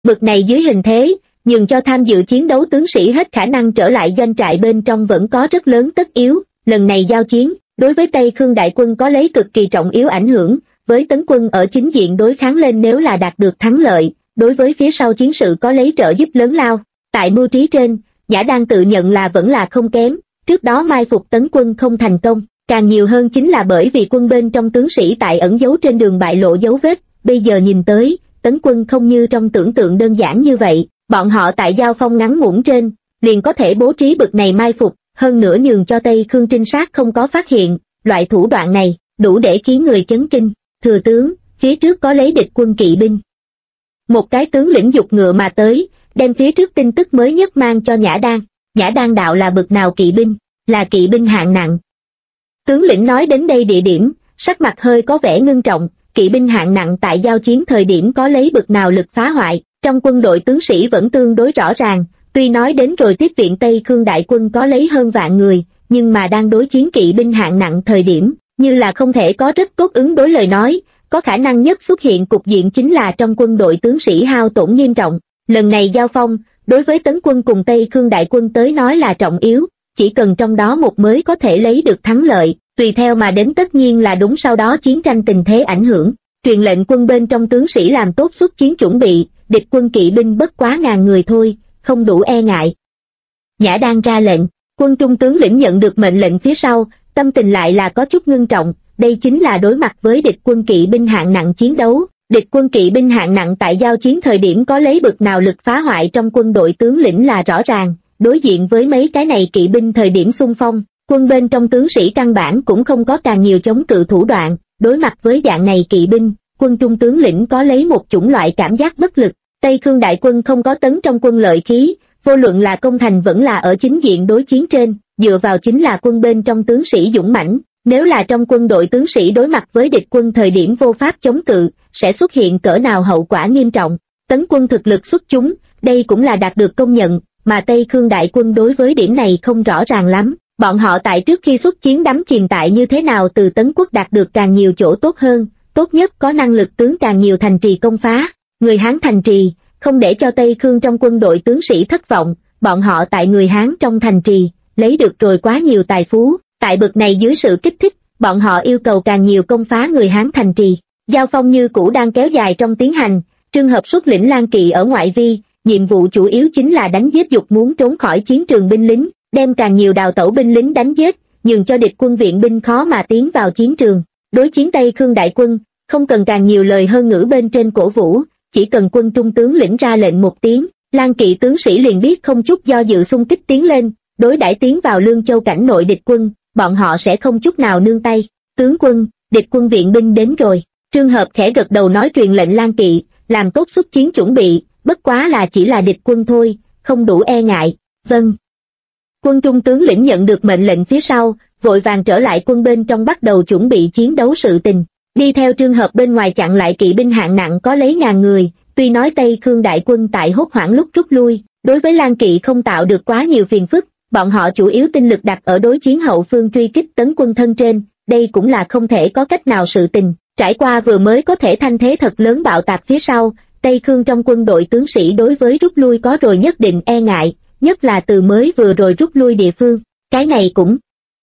Bực này dưới hình thế, nhường cho tham dự chiến đấu tướng sĩ hết khả năng trở lại doanh trại bên trong vẫn có rất lớn tất yếu. Lần này giao chiến, đối với Tây Khương đại quân có lấy cực kỳ trọng yếu ảnh hưởng, với tấn quân ở chính diện đối kháng lên nếu là đạt được thắng lợi, đối với phía sau chiến sự có lấy trợ giúp lớn lao. Tại mưu trí trên, Nhã Đan tự nhận là vẫn là không kém, trước đó mai phục tấn quân không thành công, càng nhiều hơn chính là bởi vì quân bên trong tướng sĩ tại ẩn giấu trên đường bại lộ dấu vết, bây giờ nhìn tới, tấn quân không như trong tưởng tượng đơn giản như vậy, bọn họ tại giao phong ngắn ngủn trên, liền có thể bố trí bực này mai phục, hơn nữa nhường cho Tây Khương trinh sát không có phát hiện, loại thủ đoạn này, đủ để khiến người chấn kinh. Thừa tướng, phía trước có lấy địch quân kỵ binh. Một cái tướng lĩnh dục ngựa mà tới, đem phía trước tin tức mới nhất mang cho Nhã Đan. Nhã Đan đạo là bực nào kỵ binh, là kỵ binh hạng nặng. Tướng lĩnh nói đến đây địa điểm, sắc mặt hơi có vẻ ngưng trọng, kỵ binh hạng nặng tại giao chiến thời điểm có lấy bực nào lực phá hoại, trong quân đội tướng sĩ vẫn tương đối rõ ràng, tuy nói đến rồi tiếp viện Tây Khương đại quân có lấy hơn vạn người, nhưng mà đang đối chiến kỵ binh hạng nặng thời điểm, như là không thể có rất tốt ứng đối lời nói, có khả năng nhất xuất hiện cục diện chính là trong quân đội tướng sĩ hao tổn nghiêm trọng. Lần này giao phong, đối với tấn quân cùng Tây Khương đại quân tới nói là trọng yếu, chỉ cần trong đó một mới có thể lấy được thắng lợi, tùy theo mà đến tất nhiên là đúng sau đó chiến tranh tình thế ảnh hưởng. Truyền lệnh quân bên trong tướng sĩ làm tốt xuất chiến chuẩn bị, địch quân kỵ binh bất quá 1000 người thôi, không đủ e ngại. Nhã Đan ra lệnh, quân trung tướng lĩnh nhận được mệnh lệnh phía sau, tâm tình lại là có chút ngưng trọng, đây chính là đối mặt với địch quân kỵ binh hạng nặng chiến đấu. Địch quân kỵ binh hạng nặng tại giao chiến thời điểm có lấy bực nào lực phá hoại trong quân đội tướng lĩnh là rõ ràng, đối diện với mấy cái này kỵ binh thời điểm xung phong, quân bên trong tướng sĩ căn bản cũng không có càng nhiều chống cự thủ đoạn, đối mặt với dạng này kỵ binh, quân trung tướng lĩnh có lấy một chủng loại cảm giác bất lực. Tây Khương đại quân không có tấn trong quân lợi khí, vô luận là công thành vẫn là ở chính diện đối chiến trên, dựa vào chính là quân bên trong tướng sĩ dũng mãnh. Nếu là trong quân đội tướng sĩ đối mặt với địch quân thời điểm vô pháp chống cự, sẽ xuất hiện cỡ nào hậu quả nghiêm trọng. Tấn quân thực lực xuất chúng, đây cũng là đạt được công nhận, mà Tây Khương đại quân đối với điểm này không rõ ràng lắm. Bọn họ tại trước khi xuất chiến đắm chìm tại như thế nào từ Tấn quốc đạt được càng nhiều chỗ tốt hơn, tốt nhất có năng lực tướng càng nhiều thành trì công phá. Người Hán thành trì, không để cho Tây Khương trong quân đội tướng sĩ thất vọng, bọn họ tại người Hán trong thành trì, lấy được rồi quá nhiều tài phú. Tại bực này dưới sự kích thích, bọn họ yêu cầu càng nhiều công phá người Hán thành trì. Giao phong như cũ đang kéo dài trong tiến hành, Trương Hợp xuất lĩnh Lan Kỵ ở ngoại vi, nhiệm vụ chủ yếu chính là đánh giết dục muốn trốn khỏi chiến trường binh lính, đem càng nhiều đào tẩu binh lính đánh giết, nhường cho địch quân viện binh khó mà tiến vào chiến trường. Đối chiến Tây Khương đại quân, không cần càng nhiều lời hơn ngữ bên trên cổ vũ, chỉ cần quân trung tướng lĩnh ra lệnh một tiếng, Lan Kỵ tướng sĩ liền biết không chút do dự xung kích tiến lên, đối đãi tiến vào Lương Châu cảnh nội địch quân. Bọn họ sẽ không chút nào nương tay. Tướng quân, địch quân viện binh đến rồi. Trương Hợp khẽ gật đầu nói truyền lệnh Lan Kỵ, làm tốt xuất chiến chuẩn bị, bất quá là chỉ là địch quân thôi, không đủ e ngại. Vâng. Quân trung tướng lĩnh nhận được mệnh lệnh phía sau, vội vàng trở lại quân bên trong bắt đầu chuẩn bị chiến đấu sự tình. Đi theo Trương Hợp bên ngoài chặn lại kỵ binh hạng nặng có lấy 1000 người, tuy nói Tây Khương đại quân tại hốt hoảng lúc rút lui, đối với Lan Kỵ không tạo được quá nhiều phiền phức. Bọn họ chủ yếu tinh lực đặt ở đối chiến hậu phương truy kích tấn quân thân trên, đây cũng là không thể có cách nào sự tình. Trải qua vừa mới có thể thanh thế thật lớn bạo tạc phía sau, Tây Khương trong quân đội tướng sĩ đối với rút lui có rồi nhất định e ngại, nhất là từ mới vừa rồi rút lui địa phương. Cái này cũng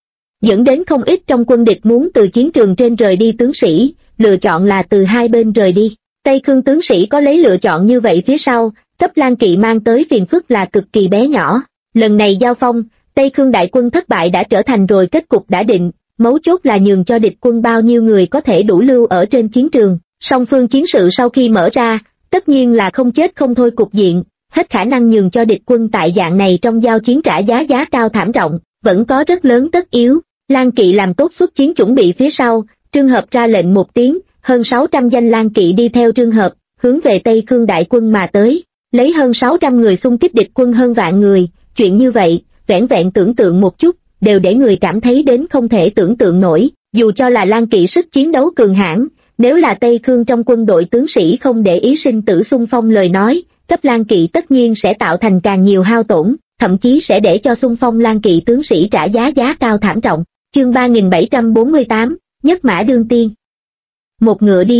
dẫn đến không ít trong quân địch muốn từ chiến trường trên rời đi tướng sĩ, lựa chọn là từ hai bên rời đi. Tây Khương tướng sĩ có lấy lựa chọn như vậy phía sau, cấp Lan Kỵ mang tới phiền phức là cực kỳ bé nhỏ. Lần này giao phong, Tây Khương đại quân thất bại đã trở thành rồi kết cục đã định, mấu chốt là nhường cho địch quân bao nhiêu người có thể đủ lưu ở trên chiến trường. Song phương chiến sự sau khi mở ra, tất nhiên là không chết không thôi cục diện, hết khả năng nhường cho địch quân tại dạng này trong giao chiến trả giá cao thảm trọng, vẫn có rất lớn tất yếu. Lan Kỵ làm tốt xuất chiến chuẩn bị phía sau, Trương Hợp ra lệnh một tiếng, hơn 600 danh Lan Kỵ đi theo Trương Hợp, hướng về Tây Khương đại quân mà tới, lấy hơn 600 người xung kích địch quân hơn vạn người. Chuyện như vậy, vẻn vẹn tưởng tượng một chút, đều để người cảm thấy đến không thể tưởng tượng nổi, dù cho là Lan Kỵ sức chiến đấu cường hãn, nếu là Tây Khương trong quân đội tướng sĩ không để ý sinh tử xung phong lời nói, cấp Lan Kỵ tất nhiên sẽ tạo thành càng nhiều hao tổn, thậm chí sẽ để cho xung phong Lan Kỵ tướng sĩ trả giá cao thảm trọng. Chương 3748, Nhất Mã Đương Tiên. Một ngựa đi đầu,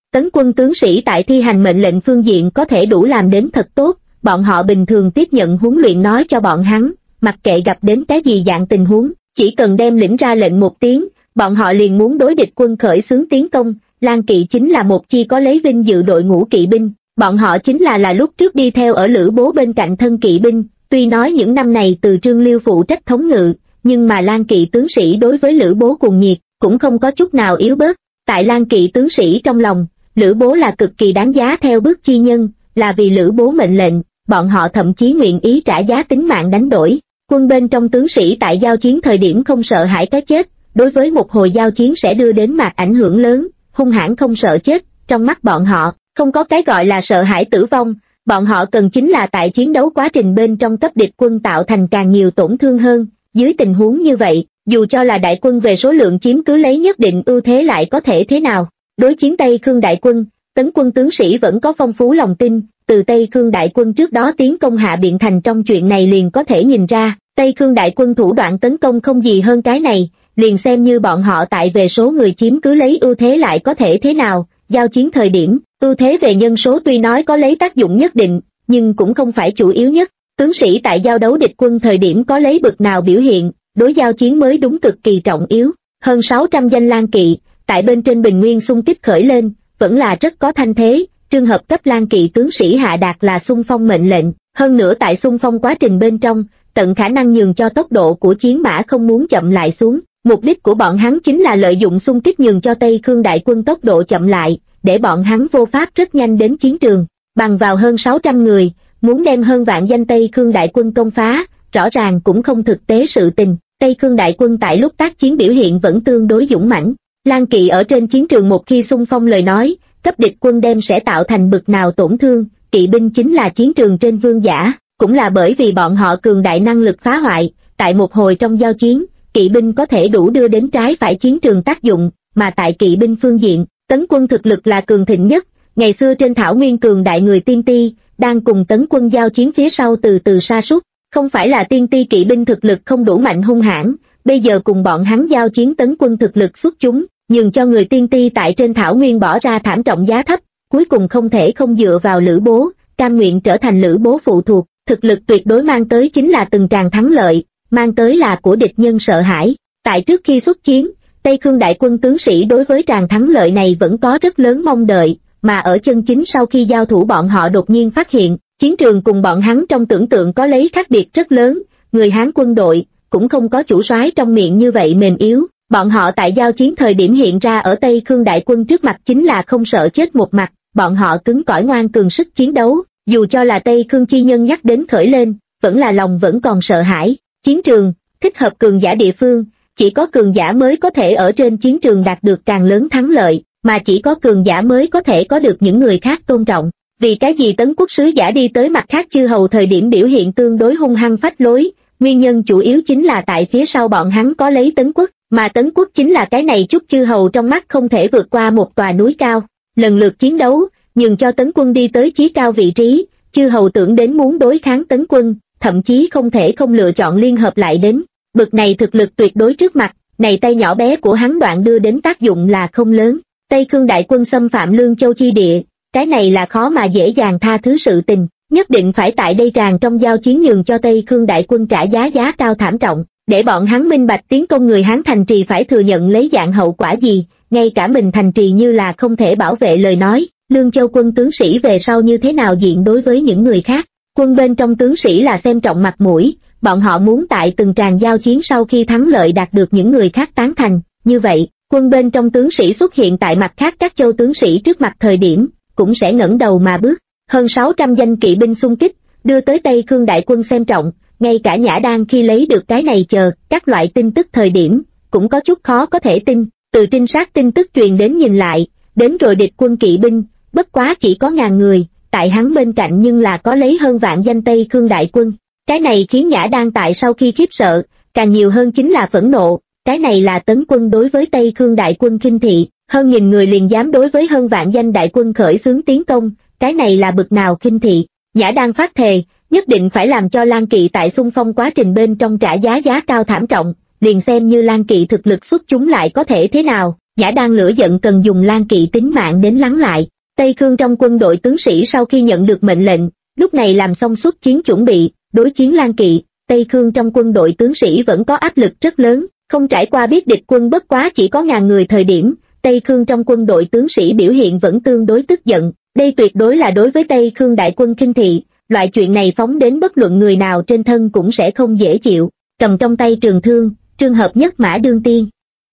Tấn quân tướng sĩ tại thi hành mệnh lệnh phương diện có thể đủ làm đến thật tốt, bọn họ bình thường tiếp nhận huấn luyện nói cho bọn hắn, mặc kệ gặp đến cái gì dạng tình huống, chỉ cần đem lĩnh ra lệnh một tiếng, bọn họ liền muốn đối địch quân khởi xướng tiến công. Lang kỵ chính là một chi có lấy vinh dự đội ngũ kỵ binh, bọn họ chính là lúc trước đi theo ở Lữ Bố bên cạnh thân kỵ binh, tuy nói những năm này từ Trương Liêu phụ trách thống ngự, nhưng mà Lang kỵ tướng sĩ đối với Lữ Bố cùng nhiệt, cũng không có chút nào yếu bớt. Tại Lang kỵ tướng sĩ trong lòng, Lữ Bố là cực kỳ đáng giá theo bước chi nhân, là vì Lữ Bố mệnh lệnh, bọn họ thậm chí nguyện ý trả giá tính mạng đánh đổi. Quân bên trong tướng sĩ tại giao chiến thời điểm không sợ hãi cái chết, đối với một hồi giao chiến sẽ đưa đến mặt ảnh hưởng lớn, hung hãn không sợ chết, trong mắt bọn họ, không có cái gọi là sợ hãi tử vong, bọn họ cần chính là tại chiến đấu quá trình bên trong cấp địch quân tạo thành càng nhiều tổn thương hơn. Dưới tình huống như vậy, dù cho là đại quân về số lượng chiếm cứ lấy nhất định ưu thế lại có thể thế nào? Đối chiến Tây Khương đại quân, Tấn quân tướng sĩ vẫn có phong phú lòng tin, từ Tây Khương đại quân trước đó tiến công Hạ Biện Thành trong chuyện này liền có thể nhìn ra, Tây Khương đại quân thủ đoạn tấn công không gì hơn cái này, liền xem như bọn họ tại về số người chiếm cứ lấy ưu thế lại có thể thế nào? Giao chiến thời điểm, ưu thế về nhân số tuy nói có lấy tác dụng nhất định, nhưng cũng không phải chủ yếu nhất. Tướng sĩ tại giao đấu địch quân thời điểm có lấy bực nào biểu hiện, đối giao chiến mới đúng cực kỳ trọng yếu. Hơn 600 danh lang kỵ, tại bên trên bình nguyên xung kích khởi lên, vẫn là rất có thanh thế. Trường hợp cấp lang kỵ tướng sĩ hạ đạt là xung phong mệnh lệnh, hơn nữa tại xung phong quá trình bên trong, tận khả năng nhường cho tốc độ của chiến mã không muốn chậm lại xuống. Mục đích của bọn hắn chính là lợi dụng xung kích nhường cho Tây Khương đại quân tốc độ chậm lại, để bọn hắn vô pháp rất nhanh đến chiến trường. Bằng vào hơn 600 người, muốn đem hơn vạn danh Tây Khương đại quân công phá, rõ ràng cũng không thực tế sự tình. Tây Khương đại quân tại lúc tác chiến biểu hiện vẫn tương đối dũng mãnh. Lang kỵ ở trên chiến trường một khi xung phong lời nói, cấp địch quân đem sẽ tạo thành bực nào tổn thương. Kỵ binh chính là chiến trường trên vương giả, cũng là bởi vì bọn họ cường đại năng lực phá hoại, tại một hồi trong giao chiến, kỵ binh có thể đủ đưa đến trái phải chiến trường tác dụng, mà tại kỵ binh phương diện, Tấn quân thực lực là cường thịnh nhất. Ngày xưa trên thảo nguyên cường đại người Tiên Ti, đang cùng Tấn quân giao chiến phía sau từ từ sa sút, không phải là Tiên Ti kỵ binh thực lực không đủ mạnh hung hãn, bây giờ cùng bọn hắn giao chiến Tấn quân thực lực xuất chúng, nhường cho người Tiên Ti tại trên thảo nguyên bỏ ra thảm trọng giá thấp, cuối cùng không thể không dựa vào Lữ Bố, cam nguyện trở thành Lữ Bố phụ thuộc, thực lực tuyệt đối mang tới chính là từng tràng thắng lợi, mang tới là của địch nhân sợ hãi. Tại trước khi xuất chiến, Tây Khương đại quân tướng sĩ đối với tràng thắng lợi này vẫn có rất lớn mong đợi, mà ở chân chính sau khi giao thủ bọn họ đột nhiên phát hiện, chiến trường cùng bọn hắn trong tưởng tượng có lấy khác biệt rất lớn, người Hán quân đội cũng không có chủ soái trong miệng như vậy mềm yếu, bọn họ tại giao chiến thời điểm hiện ra ở Tây Khương đại quân trước mặt chính là không sợ chết một mặt, bọn họ cứng cỏi ngoan cường sức chiến đấu, dù cho là Tây Khương chi nhân nhắc đến khởi lên, vẫn là lòng vẫn còn sợ hãi. Chiến trường, thích hợp cường giả địa phương, chỉ có cường giả mới có thể ở trên chiến trường đạt được càng lớn thắng lợi, mà chỉ có cường giả mới có thể có được những người khác tôn trọng. Vì cái gì Tấn quốc sứ giả đi tới mặt khác chư hầu thời điểm biểu hiện tương đối hung hăng phách lối, nguyên nhân chủ yếu chính là tại phía sau bọn hắn có lấy Tấn quốc, mà Tấn quốc chính là cái này chút chư hầu trong mắt không thể vượt qua một tòa núi cao. Lần lượt chiến đấu, nhường cho Tấn quân đi tới chí cao vị trí, chư hầu tưởng đến muốn đối kháng Tấn quân, thậm chí không thể không lựa chọn liên hợp lại đến. Bực này thực lực tuyệt đối trước mặt, này tay nhỏ bé của hắn đoạn đưa đến tác dụng là không lớn. Tây Khương đại quân xâm phạm Lương Châu chi địa, cái này là khó mà dễ dàng tha thứ sự tình, nhất định phải tại đây tràn trong giao chiến nhường cho Tây Khương đại quân trả giá cao thảm trọng, để bọn hắn minh bạch tiến công người Hán thành trì phải thừa nhận lấy dạng hậu quả gì, ngay cả mình thành trì như là không thể bảo vệ lời nói, Lương Châu quân tướng sĩ về sau như thế nào diện đối với những người khác. Quân bên trong tướng sĩ là xem trọng mặt mũi, bọn họ muốn tại từng tràng giao chiến sau khi thắng lợi đạt được những người khác tán thành, như vậy, quân bên trong tướng sĩ xuất hiện tại mặt khác các châu tướng sĩ trước mặt thời điểm, cũng sẽ ngẩng đầu mà bước. Hơn 600 danh kỵ binh xung kích, đưa tới Tây Khương đại quân xem trọng, ngay cả Nhã Đan khi lấy được cái này chờ các loại tin tức thời điểm, cũng có chút khó có thể tin, từ trinh sát tin tức truyền đến nhìn lại, đến rồi địch quân kỵ binh, bất quá chỉ có 1000 người, tại hắn bên cạnh nhưng là có lấy hơn vạn danh Tây Khương đại quân. Cái này khiến Nhã Đan tại sau khi khiếp sợ, càng nhiều hơn chính là phẫn nộ, cái này là Tấn quân đối với Tây Khương đại quân khinh thị, hơn 1000 người liền dám đối với hơn vạn danh đại quân khởi xướng tiến công, cái này là bực nào khinh thị. Nhã Đan phát thề, nhất định phải làm cho Lang Kỵ tại xung phong quá trình bên trong trả giá cao thảm trọng, liền xem như Lang Kỵ thực lực xuất chúng lại có thể thế nào, Nhã đang lửa giận cần dùng Lan Kỵ tính mạng đến lắng lại. Tây Khương trong quân đội tướng sĩ sau khi nhận được mệnh lệnh, lúc này làm xong xuất chiến chuẩn bị, đối chiến Lan Kỵ. Tây Khương trong quân đội tướng sĩ vẫn có áp lực rất lớn, không trải qua biết địch quân bất quá chỉ có ngàn người thời điểm, Tây Khương trong quân đội tướng sĩ biểu hiện vẫn tương đối tức giận. Đây tuyệt đối là đối với Tây Khương đại quân khinh thị, loại chuyện này phóng đến bất luận người nào trên thân cũng sẽ không dễ chịu. Cầm trong tay trường thương, Trương Hợp nhất mã đương tiên.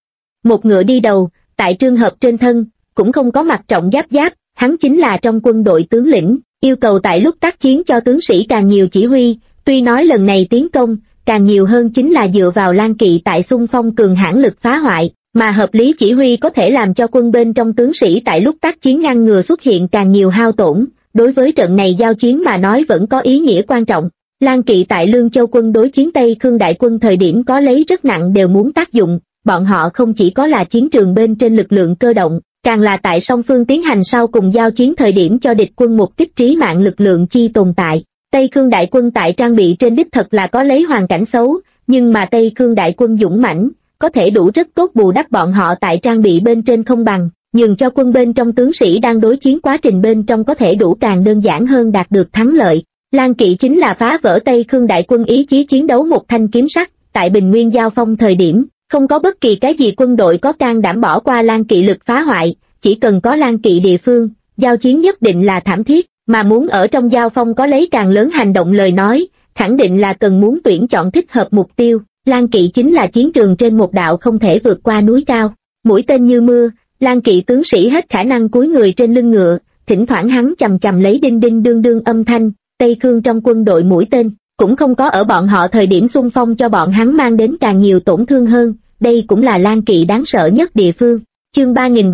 Một ngựa đi đầu, tại Trương Hợp trên thân, cũng không có mặt trọng giáp, hắn chính là trong quân đội tướng lĩnh, yêu cầu tại lúc tác chiến cho tướng sĩ càng nhiều chỉ huy, tuy nói lần này tiến công, càng nhiều hơn chính là dựa vào Lan Kỵ tại xung phong cường hãn lực phá hoại, mà hợp lý chỉ huy có thể làm cho quân bên trong tướng sĩ tại lúc tác chiến ngăn ngừa xuất hiện càng nhiều hao tổn, đối với trận này giao chiến mà nói vẫn có ý nghĩa quan trọng. Lan Kỵ tại Lương Châu quân đối chiến Tây Khương đại quân thời điểm có lấy rất nặng đều muốn tác dụng, bọn họ không chỉ có là chiến trường bên trên lực lượng cơ động, càng là tại song phương tiến hành sau cùng giao chiến thời điểm cho địch quân một kích trí mạng lực lượng chi tồn tại. Tây Khương đại quân tại trang bị trên đích thật là có lấy hoàn cảnh xấu, nhưng mà Tây Khương đại quân dũng mãnh, có thể đủ rất tốt bù đắp bọn họ tại trang bị bên trên không bằng, nhường cho quân bên trong tướng sĩ đang đối chiến quá trình bên trong có thể đủ càng đơn giản hơn đạt được thắng lợi. Lan Kỵ chính là phá vỡ Tây Khương đại quân ý chí chiến đấu một thanh kiếm sắt, tại Bình Nguyên giao phong thời điểm, không có bất kỳ cái gì quân đội có can đảm bỏ qua Lan Kỵ lực phá hoại, chỉ cần có Lan Kỵ địa phương, giao chiến nhất định là thảm thiết, mà muốn ở trong giao phong có lấy càng lớn hành động lời nói, khẳng định là cần muốn tuyển chọn thích hợp mục tiêu. Lan Kỵ chính là chiến trường trên một đạo không thể vượt qua núi cao, mũi tên như mưa, Lan Kỵ tướng sĩ hết khả năng cúi người trên lưng ngựa, thỉnh thoảng hắn chầm chầm lấy đinh đinh đương đương âm thanh. Tây Khương trong quân đội mũi tên, cũng không có ở bọn họ thời điểm xung phong cho bọn hắn mang đến càng nhiều tổn thương hơn, đây cũng là Lan Kỵ đáng sợ nhất địa phương. Chương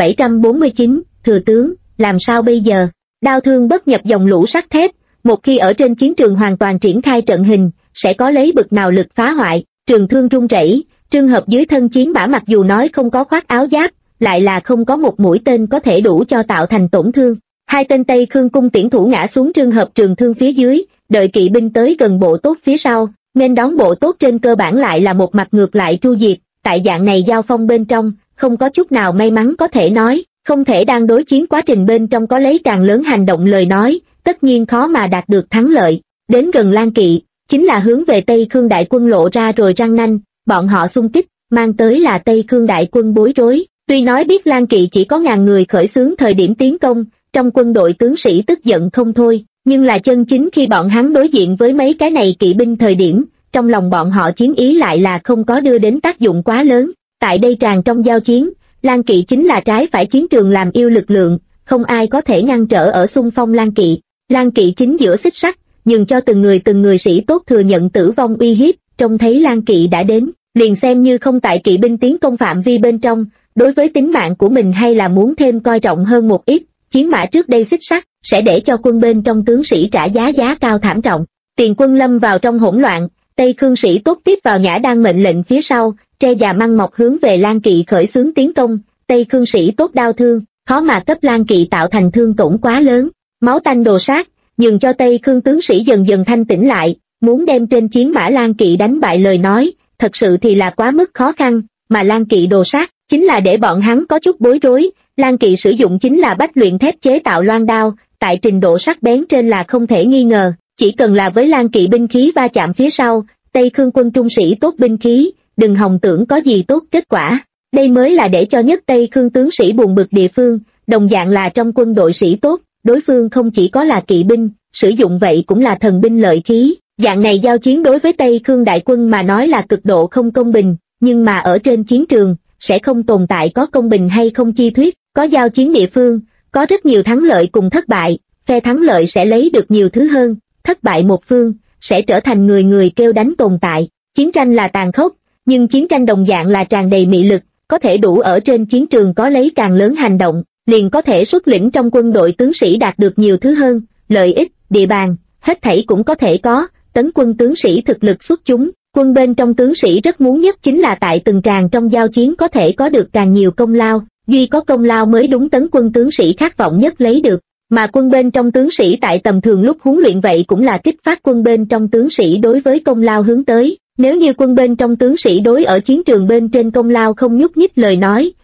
3749, Thừa tướng, làm sao bây giờ? Đao thương bất nhập dòng lũ sắt thép, một khi ở trên chiến trường hoàn toàn triển khai trận hình, sẽ có lấy bực nào lực phá hoại. Trường thương rung rẩy, Trương Hợp dưới thân chiến mã mặc dù nói không có khoác áo giáp, lại là không có một mũi tên có thể đủ cho tạo thành tổn thương. Hai tên Tây Khương cung tiễn thủ ngã xuống Trương Hợp trường thương phía dưới, đợi kỵ binh tới gần bộ tốt phía sau, nên đón bộ tốt trên cơ bản lại là một mặt ngược lại tru diệt. Tại dạng này giao phong bên trong, không có chút nào may mắn có thể nói, không thể đang đối chiến quá trình bên trong có lấy càng lớn hành động lời nói, tất nhiên khó mà đạt được thắng lợi. Đến gần Lan Kỵ, chính là hướng về Tây Khương đại quân lộ ra rồi răng nanh, bọn họ xung kích, mang tới là Tây Khương đại quân bối rối. Tuy nói biết Lan Kỵ chỉ có ngàn người khởi xướng thời điểm tiến công, trong quân đội tướng sĩ tức giận không thôi, nhưng là chân chính khi bọn hắn đối diện với mấy cái này kỵ binh thời điểm, trong lòng bọn họ chiến ý lại là không có đưa đến tác dụng quá lớn. Tại đây tràn trong giao chiến, Lan Kỵ chính là trái phải chiến trường làm yêu lực lượng, không ai có thể ngăn trở ở xung phong Lan Kỵ. Lan Kỵ chính giữa xích sắt, nhưng cho từng người sĩ tốt thừa nhận tử vong uy hiếp, trông thấy Lan Kỵ đã đến, liền xem như không tại kỵ binh tiến công phạm vi bên trong, đối với tính mạng của mình hay là muốn thêm coi trọng hơn một ít, chiến mã trước đây xích sắt, sẽ để cho quân bên trong tướng sĩ trả giá cao thảm trọng. Tiền quân lâm vào trong hỗn loạn, Tây Khương sĩ tốt tiếp vào Nhã Đan mệnh lệnh phía sau, tre già măng mọc hướng về Lan Kỵ khởi xướng tiến công. Tây Khương sĩ tốt đao thương, khó mà cấp Lan Kỵ tạo thành thương tổn quá lớn, máu tanh đồ sát, nhường cho Tây Khương tướng sĩ dần dần thanh tĩnh lại, muốn đem trên chiến mã Lan Kỵ đánh bại lời nói, thật sự thì là quá mức khó khăn, mà Lan Kỵ đồ sát, chính là để bọn hắn có chút bối rối. Lan Kỵ sử dụng chính là bách luyện thép chế tạo loan đao, tại trình độ sắc bén trên là không thể nghi ngờ, chỉ cần là với Lan Kỵ binh khí va chạm phía sau, Tây Khương quân trung sĩ tốt binh khí, đừng hòng tưởng có gì tốt kết quả. Đây mới là để cho nhất Tây Khương tướng sĩ buồn bực địa phương, đồng dạng là trong quân đội sĩ tốt, đối phương không chỉ có là kỵ binh, sử dụng vậy cũng là thần binh lợi khí. Dạng này giao chiến đối với Tây Khương đại quân mà nói là cực độ không công bình, nhưng mà ở trên chiến trường, sẽ không tồn tại có công bình hay không chi thuyết, có giao chiến địa phương, có rất nhiều thắng lợi cùng thất bại, phe thắng lợi sẽ lấy được nhiều thứ hơn, thất bại một phương, sẽ trở thành người người kêu đánh tồn tại. Chiến tranh là tàn khốc, nhưng chiến tranh đồng dạng là tràn đầy mị lực, có thể đủ ở trên chiến trường có lấy càng lớn hành động, liền có thể xuất lĩnh trong quân đội tướng sĩ đạt được nhiều thứ hơn, lợi ích, địa bàn, hết thảy cũng có thể có. Tấn quân tướng sĩ thực lực xuất chúng, quân bên trong tướng sĩ rất muốn nhất chính là tại từng tràng trong giao chiến có thể có được càng nhiều công lao, duy có công lao mới đúng tấn quân tướng sĩ khát vọng nhất lấy được, mà quân bên trong tướng sĩ tại tầm thường lúc huấn luyện vậy cũng là kích phát quân bên trong tướng sĩ đối với công lao hướng tới. Nếu như quân bên trong tướng sĩ đối ở chiến trường bên trên công lao không nhúc nhích lời nói,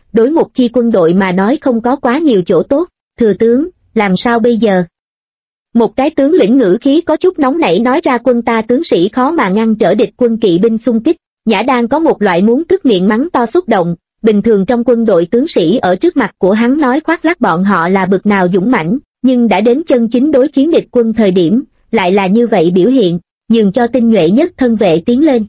đối một chi quân đội mà nói không có quá nhiều chỗ tốt. Thừa tướng, làm sao bây giờ? Một cái tướng lĩnh ngữ khí có chút nóng nảy nói ra, quân ta tướng sĩ khó mà ngăn trở địch quân kỵ binh xung kích. Nhã Đan có một loại muốn tức miệng mắng to xúc động, bình thường trong quân đội tướng sĩ ở trước mặt của hắn nói khoác lác bọn họ là bực nào dũng mãnh, nhưng đã đến chân chính đối chiến địch quân thời điểm, lại là như vậy biểu hiện, nhường cho tinh nhuệ nhất thân vệ tiến lên.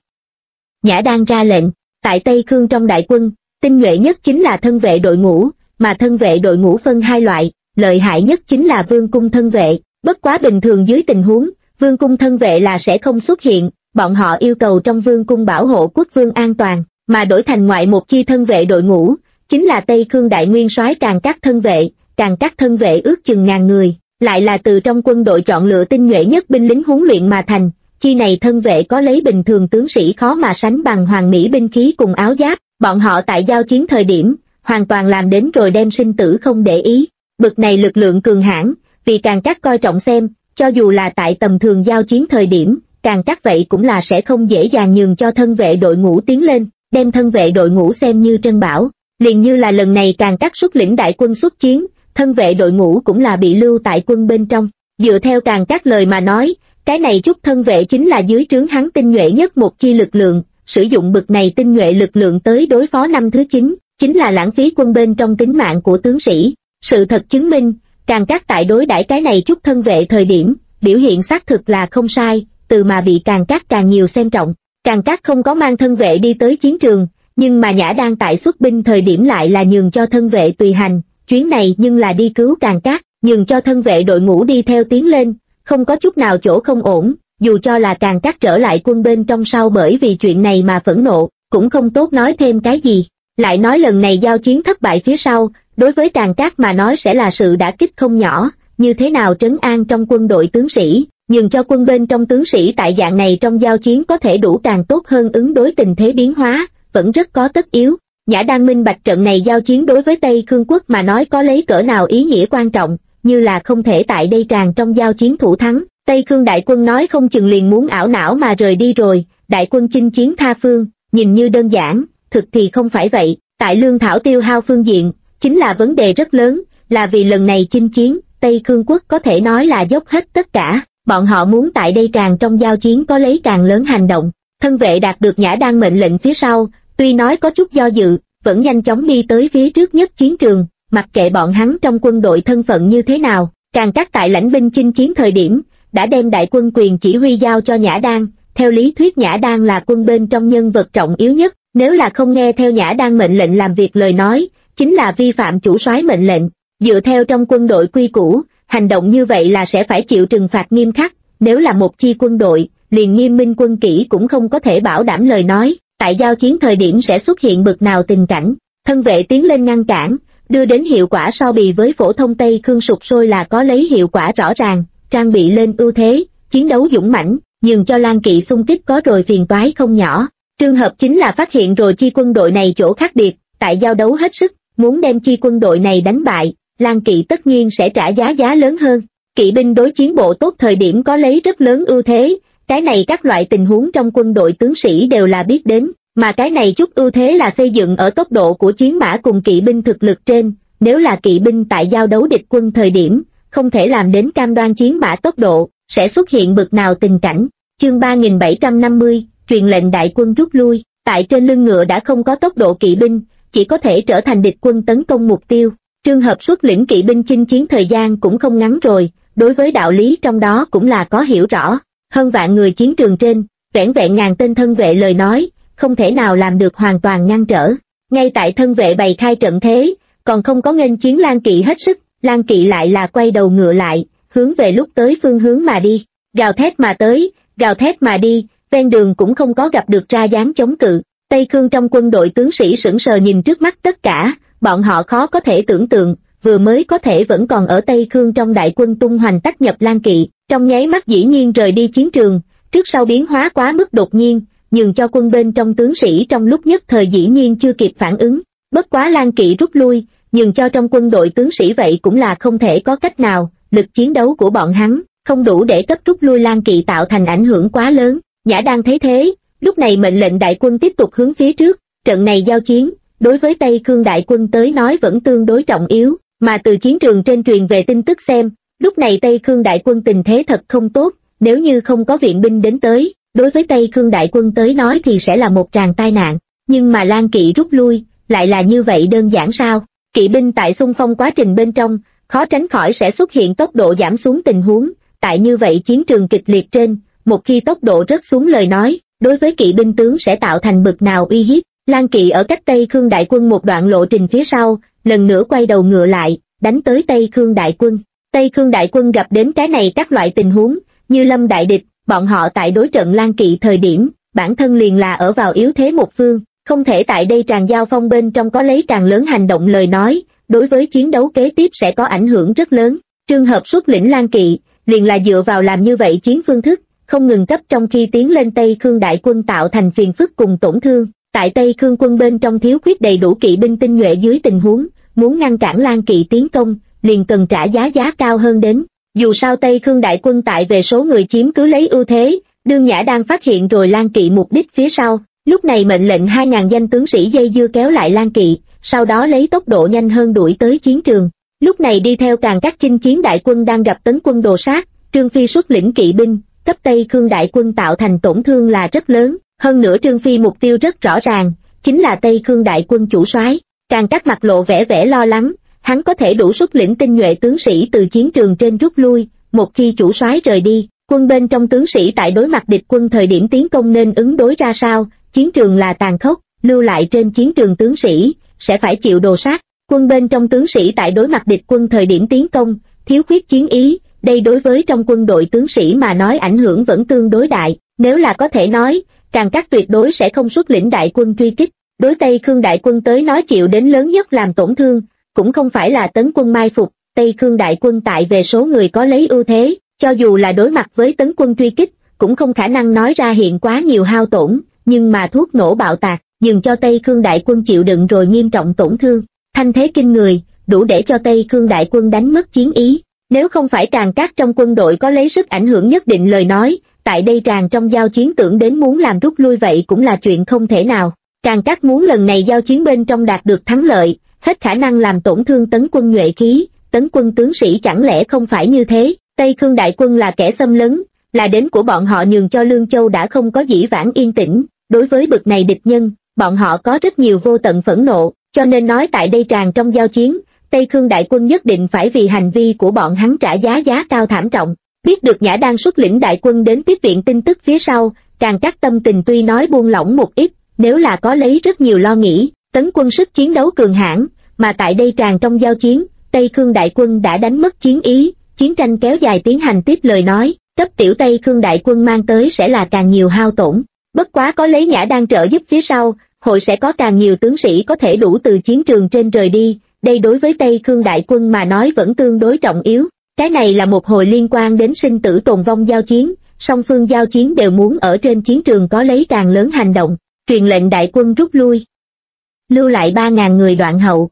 Nhã Đan ra lệnh, tại Tây Khương trong đại quân, tinh nhuệ nhất chính là thân vệ đội ngũ, mà thân vệ đội ngũ phân hai loại, lợi hại nhất chính là vương cung thân vệ, bất quá bình thường dưới tình huống, vương cung thân vệ là sẽ không xuất hiện, bọn họ yêu cầu trong vương cung bảo hộ quốc vương an toàn, mà đổi thành ngoại một chi thân vệ đội ngũ, chính là Tây Khương đại nguyên soái Càn Cát thân vệ, Càn Cát thân vệ ước chừng 1000 người, lại là từ trong quân đội chọn lựa tinh nhuệ nhất binh lính huấn luyện mà thành, chi này thân vệ có lấy bình thường tướng sĩ khó mà sánh bằng hoàng mỹ binh khí cùng áo giáp, bọn họ tại giao chiến thời điểm, hoàn toàn làm đến rồi đem sinh tử không để ý, bực này lực lượng cường hãn, vì Càn Cát coi trọng xem, cho dù là tại tầm thường giao chiến thời điểm, Càn Cát vậy cũng là sẽ không dễ dàng nhường cho thân vệ đội ngũ tiến lên, đem thân vệ đội ngũ xem như trân bảo, liền như là lần này Càn Cát xuất lĩnh đại quân xuất chiến, thân vệ đội ngũ cũng là bị lưu tại quân bên trong, dựa theo Càn Cát lời mà nói, cái này chút thân vệ chính là dưới trướng hắn tinh nhuệ nhất một chi lực lượng, sử dụng bực này tinh nhuệ lực lượng tới đối phó năm thứ 9, chính là lãng phí quân bên trong tính mạng của tướng sĩ. Sự thật chứng minh, Càn Cát tại đối đãi cái này chút thân vệ thời điểm, biểu hiện xác thực là không sai, từ mà bị Càn Cát càng nhiều xem trọng. Càn Cát không có mang thân vệ đi tới chiến trường, nhưng mà Nhã Đan tại xuất binh thời điểm lại là nhường cho thân vệ tùy hành, chuyến này nhưng là đi cứu Càn Cát, nhường cho thân vệ đội ngũ đi theo tiến lên, không có chút nào chỗ không ổn, dù cho là Càn Cát trở lại quân bên trong sau bởi vì chuyện này mà phẫn nộ, cũng không tốt nói thêm cái gì. Lại nói lần này giao chiến thất bại phía sau, đối với Càn Cát mà nói sẽ là sự đả kích không nhỏ, như thế nào trấn an trong quân đội tướng sĩ, nhường cho quân bên trong tướng sĩ tại dạng này trong giao chiến có thể đủ càng tốt hơn ứng đối tình thế biến hóa, vẫn rất có tất yếu. Nhã Đan minh bạch trận này giao chiến đối với Tây Khương quốc mà nói có lấy cỡ nào ý nghĩa quan trọng, như là không thể tại đây tràn trong giao chiến thủ thắng, Tây Khương đại quân nói không chừng liền muốn ảo não mà rời đi rồi, đại quân chinh chiến tha phương, nhìn như đơn giản, thực thì không phải vậy, tại lương thảo tiêu hao phương diện, chính là vấn đề rất lớn, là vì lần này chinh chiến, Tây Khương quốc có thể nói là dốc hết tất cả, bọn họ muốn tại đây tràn trong giao chiến có lấy càng lớn hành động. Thân vệ đạt được Nhã Đan mệnh lệnh phía sau, tuy nói có chút do dự, vẫn nhanh chóng đi tới phía trước nhất chiến trường, mặc kệ bọn hắn trong quân đội thân phận như thế nào, Càn Cát tại lãnh binh chinh chiến thời điểm, đã đem đại quân quyền chỉ huy giao cho Nhã Đan, theo lý thuyết Nhã Đan là quân bên trong nhân vật trọng yếu nhất, nếu là không nghe theo Nhã Đan mệnh lệnh làm việc lời nói, chính là vi phạm chủ soái mệnh lệnh, dựa theo trong quân đội quy củ, hành động như vậy là sẽ phải chịu trừng phạt nghiêm khắc, nếu là một chi quân đội, liền Nghiêm Minh quân kỷ cũng không có thể bảo đảm lời nói, tại giao chiến thời điểm sẽ xuất hiện bực nào tình cảnh, thân vệ tiến lên ngăn cản, đưa đến hiệu quả so bì với phổ thông Tây Khương sục sôi là có lấy hiệu quả rõ ràng, trang bị lên ưu thế, chiến đấu dũng mãnh, nhường cho Lan Kỵ xung kích có rồi phiền toái không nhỏ. Trường hợp chính là phát hiện rồi chi quân đội này chỗ khác biệt, tại giao đấu hết sức, muốn đem chi quân đội này đánh bại, Lan Kỵ tất nhiên sẽ trả giá lớn hơn. Kỵ binh đối chiến bộ tốt thời điểm có lấy rất lớn ưu thế, cái này các loại tình huống trong quân đội tướng sĩ đều là biết đến, mà cái này chút ưu thế là xây dựng ở tốc độ của chiến mã cùng kỵ binh thực lực trên, nếu là kỵ binh tại giao đấu địch quân thời điểm, không thể làm đến cam đoan chiến mã tốc độ, sẽ xuất hiện bực nào tình cảnh. Chương 3750, truyền lệnh đại quân rút lui, tại trên lưng ngựa đã không có tốc độ kỵ binh, chỉ có thể trở thành địch quân tấn công mục tiêu. Trường hợp xuất lĩnh kỵ binh chinh chiến thời gian cũng không ngắn rồi, đối với đạo lý trong đó cũng là có hiểu rõ. Hơn vạn người chiến trường trên, vẻn vẹn ngàn tên thân vệ lời nói, không thể nào làm được hoàn toàn ngăn trở. Ngay tại thân vệ bày khai trận thế, còn không có nghênh chiến Lan Kỵ hết sức, Lan Kỵ lại là quay đầu ngựa lại, hướng về lúc tới phương hướng mà đi, gào thét mà tới, gào thét mà đi, ven đường cũng không có gặp được ra dáng chống cự. Tây Khương trong quân đội tướng sĩ sững sờ nhìn trước mắt tất cả, bọn họ khó có thể tưởng tượng, vừa mới có thể vẫn còn ở Tây Khương trong đại quân tung hoành tách nhập Lan Kỵ, trong nháy mắt dĩ nhiên rời đi chiến trường, trước sau biến hóa quá mức đột nhiên, nhường cho quân bên trong tướng sĩ trong lúc nhất thời dĩ nhiên chưa kịp phản ứng. Bất quá Lan Kỵ rút lui, nhường cho trong quân đội tướng sĩ vậy cũng là không thể có cách nào, lực chiến đấu của bọn hắn không đủ để cấp rút lui Lan Kỵ tạo thành ảnh hưởng quá lớn. Nhã Đan thấy thế, lúc này mệnh lệnh đại quân tiếp tục hướng phía trước, trận này giao chiến, đối với Tây Khương đại quân tới nói vẫn tương đối trọng yếu, mà từ chiến trường trên truyền về tin tức xem, lúc này Tây Khương đại quân tình thế thật không tốt, nếu như không có viện binh đến tới, đối với Tây Khương đại quân tới nói thì sẽ là một tràng tai nạn, nhưng mà Lan Kỵ rút lui, lại là như vậy đơn giản sao? Kỵ binh tại xung phong quá trình bên trong, khó tránh khỏi sẽ xuất hiện tốc độ giảm xuống tình huống, tại như vậy chiến trường kịch liệt trên, một khi tốc độ rớt xuống lời nói, đối với kỵ binh tướng sẽ tạo thành bực nào uy hiếp. Lan Kỵ ở cách Tây Khương đại quân một đoạn lộ trình phía sau, lần nữa quay đầu ngựa lại, đánh tới Tây Khương đại quân. Tây Khương đại quân gặp đến cái này các loại tình huống, như lâm đại địch, bọn họ tại đối trận Lan Kỵ thời điểm, bản thân liền là ở vào yếu thế một phương, không thể tại đây tràn giao phong bên trong có lấy càng lớn hành động lời nói, đối với chiến đấu kế tiếp sẽ có ảnh hưởng rất lớn. Trường hợp xuất lĩnh Lan Kỵ, liền là dựa vào làm như vậy chiến phương thức, không ngừng cấp trong khi tiến lên Tây Khương đại quân tạo thành phiền phức cùng tổn thương. Tại Tây Khương quân bên trong thiếu khuyết đầy đủ kỵ binh tinh nhuệ dưới tình huống, muốn ngăn cản Lan Kỵ tiến công, liền cần trả giá cao hơn đến. Dù sao Tây Khương đại quân tại về số người chiếm cứ lấy ưu thế, Đương Nhã đang phát hiện rồi Lan Kỵ mục đích phía sau, lúc này mệnh lệnh 2.000 danh tướng sĩ dây dưa kéo lại Lan Kỵ, sau đó lấy tốc độ nhanh hơn đuổi tới chiến trường. Lúc này đi theo Càn Cát chinh chiến đại quân đang gặp tấn quân đồ sát, Trương Phi xuất lĩnh kỵ binh, cấp Tây Khương đại quân tạo thành tổn thương là rất lớn, hơn nữa Trương Phi mục tiêu rất rõ ràng, chính là Tây Khương đại quân chủ soái. Càn Cát mặt lộ vẻ lo lắng, hắn có thể đủ xuất lĩnh tinh nhuệ tướng sĩ từ chiến trường trên rút lui, một khi chủ soái rời đi, quân bên trong tướng sĩ tại đối mặt địch quân thời điểm tiến công nên ứng đối ra sao, chiến trường là tàn khốc, lưu lại trên chiến trường tướng sĩ, sẽ phải chịu đồ sát, quân bên trong tướng sĩ tại đối mặt địch quân thời điểm tiến công, thiếu khuyết chiến ý, đây đối với trong quân đội tướng sĩ mà nói ảnh hưởng vẫn tương đối đại, nếu là có thể nói, Càn Cát tuyệt đối sẽ không xuất lĩnh đại quân truy kích, đối Tây Khương đại quân tới nói chịu đến lớn nhất làm tổn thương, cũng không phải là tấn quân mai phục, Tây Khương đại quân tại về số người có lấy ưu thế, cho dù là đối mặt với tấn quân truy kích, cũng không khả năng nói ra hiện quá nhiều hao tổn, nhưng mà thuốc nổ bạo tạc, dừng cho Tây Khương đại quân chịu đựng rồi nghiêm trọng tổn thương, thanh thế kinh người, đủ để cho Tây Khương đại quân đánh mất chiến ý. Nếu không phải Càn Cát trong quân đội có lấy sức ảnh hưởng nhất định lời nói, tại đây tràn trong giao chiến tưởng đến muốn làm rút lui vậy cũng là chuyện không thể nào. Càn Cát muốn lần này giao chiến bên trong đạt được thắng lợi, hết khả năng làm tổn thương tấn quân nhuệ khí, tấn quân tướng sĩ chẳng lẽ không phải như thế, Tây Khương đại quân là kẻ xâm lấn, là đến của bọn họ nhường cho Lương Châu đã không có dĩ vãng yên tĩnh, đối với bực này địch nhân, bọn họ có rất nhiều vô tận phẫn nộ, cho nên nói tại đây tràn trong giao chiến, Tây Khương đại quân nhất định phải vì hành vi của bọn hắn trả giá cao thảm trọng. Biết được Nhã đang xuất lĩnh đại quân đến tiếp viện tin tức phía sau, Càn Cát tâm tình tuy nói buông lỏng một ít, nếu là có lấy rất nhiều lo nghĩ, tấn quân sức chiến đấu cường hãn, mà tại đây tràn trong giao chiến, Tây Khương đại quân đã đánh mất chiến ý, chiến tranh kéo dài tiến hành tiếp lời nói, cấp tiểu Tây Khương đại quân mang tới sẽ là càng nhiều hao tổn. Bất quá có lấy Nhã đang trợ giúp phía sau, hội sẽ có càng nhiều tướng sĩ có thể đủ từ chiến trường trên rời đi, đây đối với Tây Khương đại quân mà nói vẫn tương đối trọng yếu. Cái này là một hồi liên quan đến sinh tử tồn vong giao chiến, song phương giao chiến đều muốn ở trên chiến trường có lấy càng lớn hành động, truyền lệnh đại quân rút lui. Lưu lại 3.000 người đoạn hậu.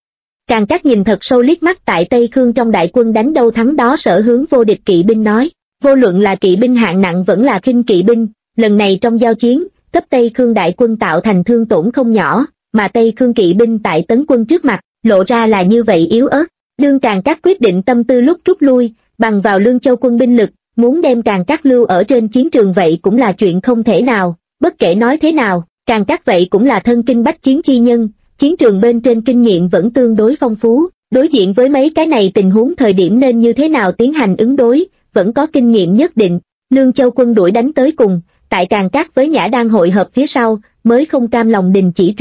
Càn Cát nhìn thật sâu liếc mắt tại Tây Khương trong đại quân đánh đâu thắng đó sở hướng vô địch kỵ binh nói, vô luận là kỵ binh hạng nặng vẫn là khinh kỵ binh, lần này trong giao chiến, cấp Tây Khương đại quân tạo thành thương tổn không nhỏ, mà Tây Khương kỵ binh tại tấn quân trước mặt, lộ ra là như vậy yếu ớt. Đương Càn Cát quyết định tâm tư lúc rút lui, bằng vào Lương Châu quân binh lực, muốn đem Càn Cát lưu ở trên chiến trường vậy cũng là chuyện không thể nào, bất kể nói thế nào, Càn Cát vậy cũng là thân kinh bách chiến chi nhân, chiến trường bên trên kinh nghiệm vẫn tương đối phong phú, đối diện với mấy cái này tình huống thời điểm nên như thế nào tiến hành ứng đối, vẫn có kinh nghiệm nhất định. Lương Châu quân đuổi đánh tới cùng, tại Càn Cát với Nhã đang hội hợp phía sau, mới không cam lòng đình chỉ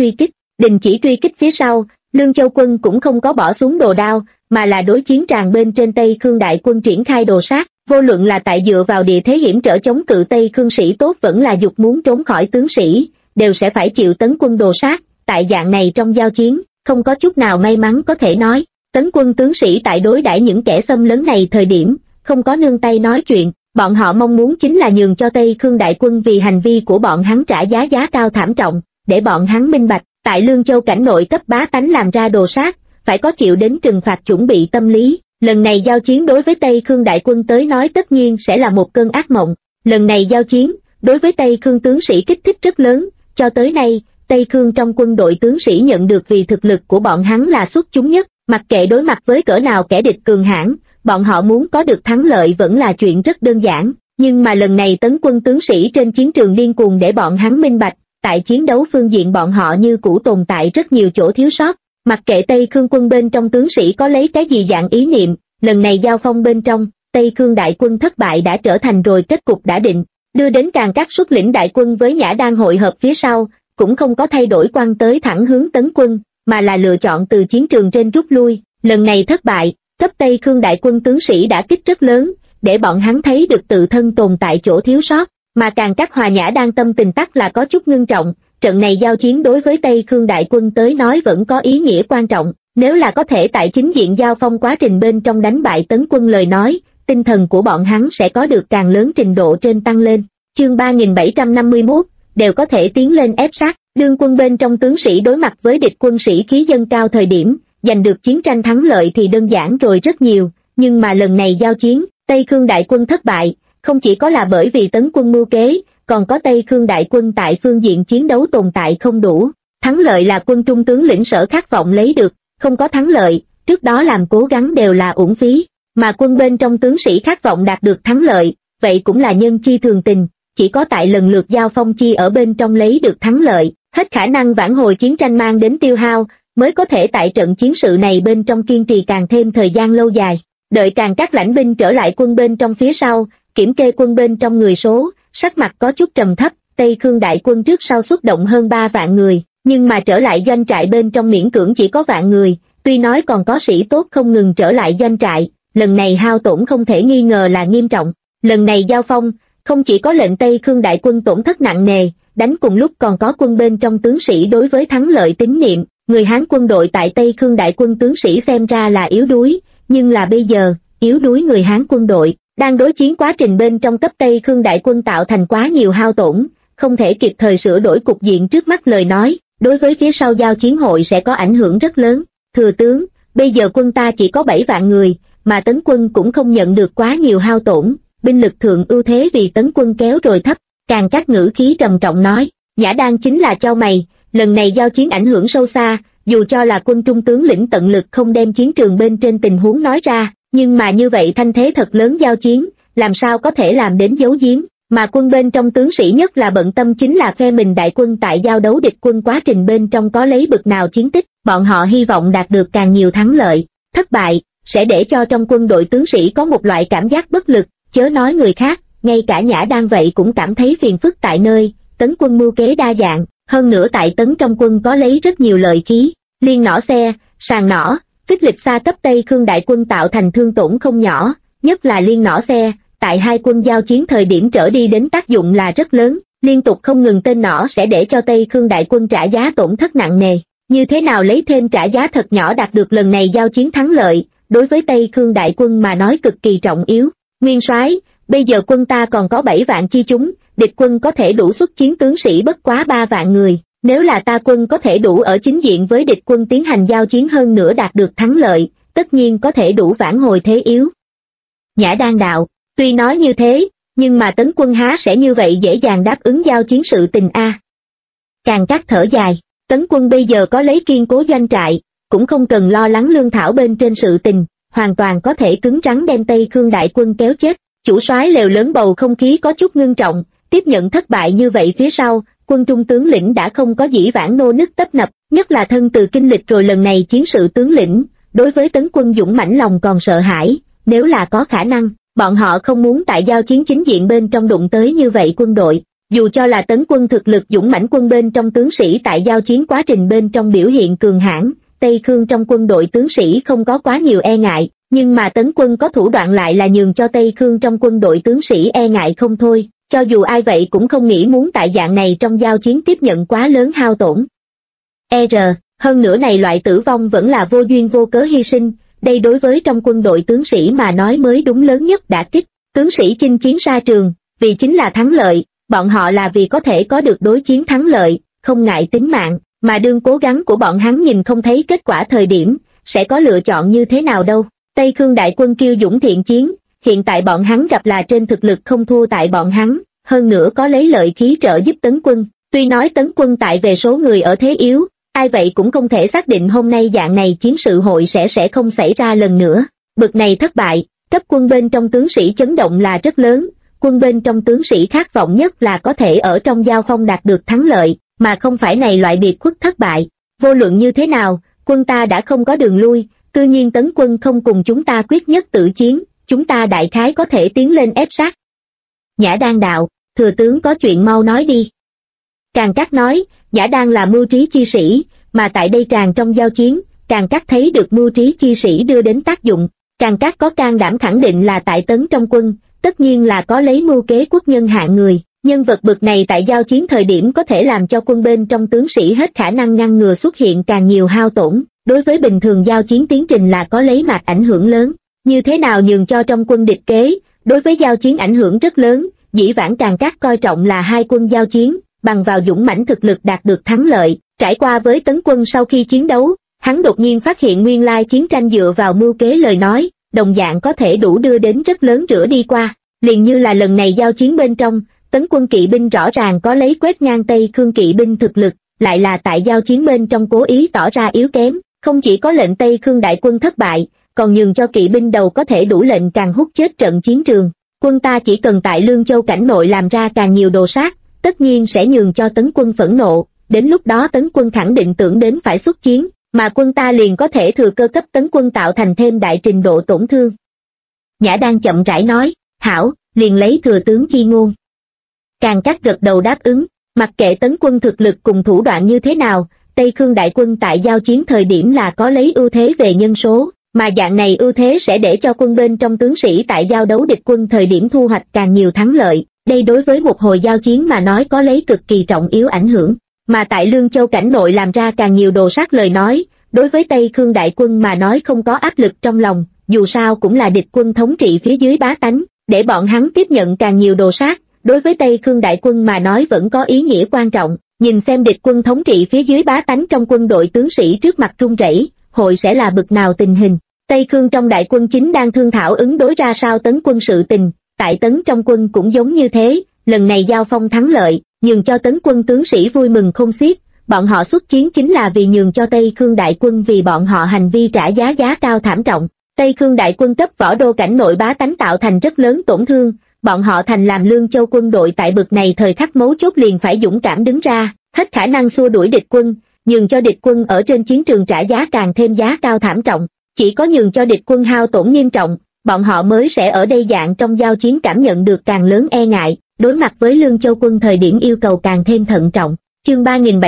truy kích phía sau. Lương Châu quân cũng không có bỏ xuống đồ đao, mà là đối chiến tràn bên trên Tây Khương đại quân triển khai đồ sát, vô luận là tại dựa vào địa thế hiểm trở chống cự Tây Khương sĩ tốt vẫn là dục muốn trốn khỏi tướng sĩ, đều sẽ phải chịu tấn quân đồ sát, tại dạng này trong giao chiến, không có chút nào may mắn có thể nói, tấn quân tướng sĩ tại đối đãi những kẻ xâm lấn này thời điểm, không có nương tay nói chuyện, bọn họ mong muốn chính là nhường cho Tây Khương đại quân vì hành vi của bọn hắn trả giá cao thảm trọng, để bọn hắn minh bạch. Tại Lương Châu cảnh nội cấp bá tánh làm ra đồ sát, phải có chịu đến trừng phạt chuẩn bị tâm lý. Lần này giao chiến đối với Tây Khương đại quân tới nói tất nhiên sẽ là một cơn ác mộng. Lần này giao chiến, đối với Tây Khương tướng sĩ kích thích rất lớn, cho tới nay, Tây Khương trong quân đội tướng sĩ nhận được vì thực lực của bọn hắn là xuất chúng nhất, mặc kệ đối mặt với cỡ nào kẻ địch cường hãn, bọn họ muốn có được thắng lợi vẫn là chuyện rất đơn giản, nhưng mà lần này tấn quân tướng sĩ trên chiến trường điên cuồng để bọn hắn minh bạch, tại chiến đấu phương diện bọn họ như cũ tồn tại rất nhiều chỗ thiếu sót, mặc kệ Tây Khương quân bên trong tướng sĩ có lấy cái gì dạng ý niệm, lần này giao phong bên trong, Tây Khương đại quân thất bại đã trở thành rồi kết cục đã định, đưa đến Càn Cát xuất lĩnh đại quân với Nhã Đan hội hợp phía sau, cũng không có thay đổi quan tới thẳng hướng tấn quân, mà là lựa chọn từ chiến trường trên rút lui, lần này thất bại, cấp Tây Khương đại quân tướng sĩ đã kích rất lớn, để bọn hắn thấy được tự thân tồn tại chỗ thiếu sót, mà Càn Cát Hòa Nhã Đan tâm tình tắc là có chút ngưng trọng, trận này giao chiến đối với Tây Khương đại quân tới nói vẫn có ý nghĩa quan trọng, nếu là có thể tại chính diện giao phong quá trình bên trong đánh bại tấn quân lời nói, tinh thần của bọn hắn sẽ có được càng lớn trình độ trên tăng lên. Chương 3751, đều có thể tiến lên ép sát, đương quân bên trong tướng sĩ đối mặt với địch quân sĩ khí dâng cao thời điểm, giành được chiến tranh thắng lợi thì đơn giản rồi rất nhiều, nhưng mà lần này giao chiến, Tây Khương đại quân thất bại, không chỉ có là bởi vì tấn quân mưu kế, còn có Tây Khương đại quân tại phương diện chiến đấu tồn tại không đủ, thắng lợi là quân trung tướng lĩnh Sở khát vọng lấy được, không có thắng lợi, trước đó làm cố gắng đều là uổng phí, mà quân bên trong tướng sĩ khát vọng đạt được thắng lợi, vậy cũng là nhân chi thường tình, chỉ có tại lần lượt giao phong chi ở bên trong lấy được thắng lợi, hết khả năng vãn hồi chiến tranh mang đến tiêu hao, mới có thể tại trận chiến sự này bên trong kiên trì càng thêm thời gian lâu dài. Đợi Càn Cát lãnh binh trở lại quân bên trong phía sau, kiểm kê quân bên trong người số, sắc mặt có chút trầm thấp, Tây Khương đại quân trước sau xuất động hơn 3 vạn người, nhưng mà trở lại doanh trại bên trong miễn cưỡng chỉ có vạn người, tuy nói còn có sĩ tốt không ngừng trở lại doanh trại, lần này hao tổn không thể nghi ngờ là nghiêm trọng. Lần này giao phong, không chỉ có lệnh Tây Khương đại quân tổn thất nặng nề, đánh cùng lúc còn có quân bên trong tướng sĩ đối với thắng lợi tín niệm, người Hán quân đội tại Tây Khương đại quân tướng sĩ xem ra là yếu đuối, nhưng là bây giờ, yếu đuối người Hán quân đội, đang đối chiến quá trình bên trong cấp Tây Khương đại quân tạo thành quá nhiều hao tổn, không thể kịp thời sửa đổi cục diện trước mắt lời nói, đối với phía sau giao chiến hội sẽ có ảnh hưởng rất lớn. Thừa tướng, bây giờ quân ta chỉ có 7 vạn người, mà tấn quân cũng không nhận được quá nhiều hao tổn, binh lực thượng ưu thế vì tấn quân kéo rồi thấp, Càn Cát ngữ khí trầm trọng nói, Nhã Đan chính là chau mày, lần này giao chiến ảnh hưởng sâu xa, dù cho là quân trung tướng lĩnh tận lực không đem chiến trường bên trên tình huống nói ra, nhưng mà như vậy thanh thế thật lớn giao chiến, làm sao có thể làm đến giấu giếm, mà quân bên trong tướng sĩ nhất là bận tâm chính là phe mình đại quân tại giao đấu địch quân quá trình bên trong có lấy bực nào chiến tích, bọn họ hy vọng đạt được càng nhiều thắng lợi, thất bại, sẽ để cho trong quân đội tướng sĩ có một loại cảm giác bất lực, chớ nói người khác, ngay cả Nhã Đan vậy cũng cảm thấy phiền phức tại nơi, tấn quân mưu kế đa dạng, hơn nữa tại tấn trong quân có lấy rất nhiều lợi khí, liên nỏ xe, sàng nỏ, phích lịch xa cấp Tây Khương đại quân tạo thành thương tổn không nhỏ, nhất là liên nỏ xe, tại hai quân giao chiến thời điểm trở đi đến tác dụng là rất lớn, liên tục không ngừng tên nỏ sẽ để cho Tây Khương đại quân trả giá tổn thất nặng nề, như thế nào lấy thêm trả giá thật nhỏ đạt được lần này giao chiến thắng lợi, đối với Tây Khương đại quân mà nói cực kỳ trọng yếu. Nguyên soái, bây giờ quân ta còn có 7 vạn chi chúng, địch quân có thể đủ xuất chiến tướng sĩ bất quá 3 vạn người, nếu là ta quân có thể đủ ở chính diện với địch quân tiến hành giao chiến hơn nữa đạt được thắng lợi, tất nhiên có thể đủ vãn hồi thế yếu. Nhã Đan đạo, tuy nói như thế, nhưng mà tấn quân há sẽ như vậy dễ dàng đáp ứng giao chiến sự tình a. Càn Cát thở dài, tấn quân bây giờ có lấy kiên cố doanh trại, cũng không cần lo lắng lương thảo bên trên sự tình, hoàn toàn có thể cứng rắn đem Tây Khương đại quân kéo chết. Chủ soái lều lớn bầu không khí có chút ngưng trọng, tiếp nhận thất bại như vậy phía sau, quân trung tướng lĩnh đã không có dĩ vãng nô nức tấp nập, nhất là thân từ kinh lịch rồi lần này chiến sự tướng lĩnh, đối với tấn quân dũng mãnh lòng còn sợ hãi, nếu là có khả năng, bọn họ không muốn tại giao chiến chính diện bên trong đụng tới như vậy quân đội, dù cho là tấn quân thực lực dũng mãnh quân bên trong tướng sĩ tại giao chiến quá trình bên trong biểu hiện cường hãn, Tây Khương trong quân đội tướng sĩ không có quá nhiều e ngại, nhưng mà tấn quân có thủ đoạn lại là nhường cho Tây Khương trong quân đội tướng sĩ e ngại không thôi, cho dù ai vậy cũng không nghĩ muốn tại dạng này trong giao chiến tiếp nhận quá lớn hao tổn. Hơn nữa này loại tử vong vẫn là vô duyên vô cớ hy sinh, đây đối với trong quân đội tướng sĩ mà nói mới đúng lớn nhất đả kích, tướng sĩ chinh chiến xa trường, vì chính là thắng lợi, bọn họ là vì có thể có được đối chiến thắng lợi, không ngại tính mạng, mà đương cố gắng của bọn hắn nhìn không thấy kết quả thời điểm, sẽ có lựa chọn như thế nào đâu. Tây Khương đại quân kiêu dũng thiện chiến, hiện tại bọn hắn gặp là trên thực lực không thua tại bọn hắn, hơn nữa có lấy lợi khí trợ giúp tấn quân, Tuy nói Tấn quân tại về số người ở thế yếu, ai vậy cũng không thể xác định hôm nay dạng này chiến sự hội sẽ không xảy ra lần nữa. Bực này thất bại, cấp quân bên trong tướng sĩ chấn động là rất lớn, quân bên trong tướng sĩ khát vọng nhất là có thể ở trong giao phong đạt được thắng lợi, mà không phải này loại biệt khuất thất bại. Vô luận như thế nào, quân ta đã không có đường lui, tự nhiên Tấn quân không cùng chúng ta quyết nhất tử chiến, chúng ta đại khái có thể tiến lên ép sát. Nhã Đan đạo, thừa tướng có chuyện mau nói đi. Càn Cát nói, Nhã Đan là mưu trí chi sĩ, mà tại đây tràn trong giao chiến, Càn Cát thấy được mưu trí chi sĩ đưa đến tác dụng. Càn Cát có can đảm khẳng định là tại Tấn trong quân, tất nhiên là có lấy mưu kế quốc nhân hạng người. Nhân vật bực này tại giao chiến thời điểm có thể làm cho quân bên trong tướng sĩ hết khả năng ngăn ngừa xuất hiện càng nhiều hao tổn, đối với bình thường giao chiến tiến trình là có lấy mạch ảnh hưởng lớn. Như thế nào nhường cho trong quân địch kế, đối với giao chiến ảnh hưởng rất lớn, dĩ vãng Càn Cát coi trọng là hai quân giao chiến, bằng vào dũng mãnh thực lực đạt được thắng lợi. Trải qua với Tấn quân sau khi chiến đấu, hắn đột nhiên phát hiện nguyên lai chiến tranh dựa vào mưu kế lời nói, đồng dạng có thể đủ đưa đến rất lớn rửa đi qua. Liền như là lần này giao chiến bên trong, Tấn quân kỵ binh rõ ràng có lấy quét ngang Tây Khương kỵ binh thực lực, lại là tại giao chiến bên trong cố ý tỏ ra yếu kém, không chỉ có lệnh Tây Khương đại quân thất bại, còn nhường cho kỵ binh đầu có thể đủ lệnh càng hút chết trận chiến trường. Quân ta chỉ cần tại Lương Châu cảnh nội làm ra càng nhiều đồ sát, tất nhiên sẽ nhường cho Tấn quân phẫn nộ, đến lúc đó Tấn quân khẳng định tưởng đến phải xuất chiến, mà quân ta liền có thể thừa cơ cấp Tấn quân tạo thành thêm đại trình độ tổn thương. Nhã Đan chậm rãi nói, hảo, liền lấy thừa tướng chi ngôn. Càn Cát gật đầu đáp ứng, mặc kệ Tấn quân thực lực cùng thủ đoạn như thế nào, Tây Khương đại quân tại giao chiến thời điểm là có lấy ưu thế về nhân số, mà dạng này ưu thế sẽ để cho quân bên trong tướng sĩ tại giao đấu địch quân thời điểm thu hoạch càng nhiều thắng lợi, đây đối với một hồi giao chiến mà nói có lấy cực kỳ trọng yếu ảnh hưởng, mà tại Lương Châu cảnh nội làm ra càng nhiều đồ sát lời nói, đối với Tây Khương đại quân mà nói không có áp lực trong lòng, dù sao cũng là địch quân thống trị phía dưới bá tánh, để bọn hắn tiếp nhận càng nhiều đồ sát, đối với Tây Khương đại quân mà nói vẫn có ý nghĩa quan trọng. Nhìn xem địch quân thống trị phía dưới bá tánh trong quân đội tướng sĩ trước mặt run rẩy, hội sẽ là bực nào tình hình. Tây Khương trong đại quân chính đang thương thảo ứng đối ra sao Tấn quân sự tình, tại Tấn trong quân cũng giống như thế, lần này giao phong thắng lợi, nhường cho Tấn quân tướng sĩ vui mừng không xiết, bọn họ xuất chiến chính là vì nhường cho Tây Khương đại quân vì bọn họ hành vi trả giá cao thảm trọng. Tây Khương đại quân cấp võ đô cảnh nội bá tánh tạo thành rất lớn tổn thương, bọn họ thành làm Lương Châu quân đội tại bực này thời khắc mấu chốt liền phải dũng cảm đứng ra, hết khả năng xua đuổi địch quân, nhường cho địch quân ở trên chiến trường trả giá càng thêm giá cao thảm trọng, chỉ có nhường cho địch quân hao tổn nghiêm trọng, bọn họ mới sẽ ở đây dạng trong giao chiến cảm nhận được càng lớn e ngại, đối mặt với Lương Châu quân thời điểm yêu cầu càng thêm thận trọng. Chương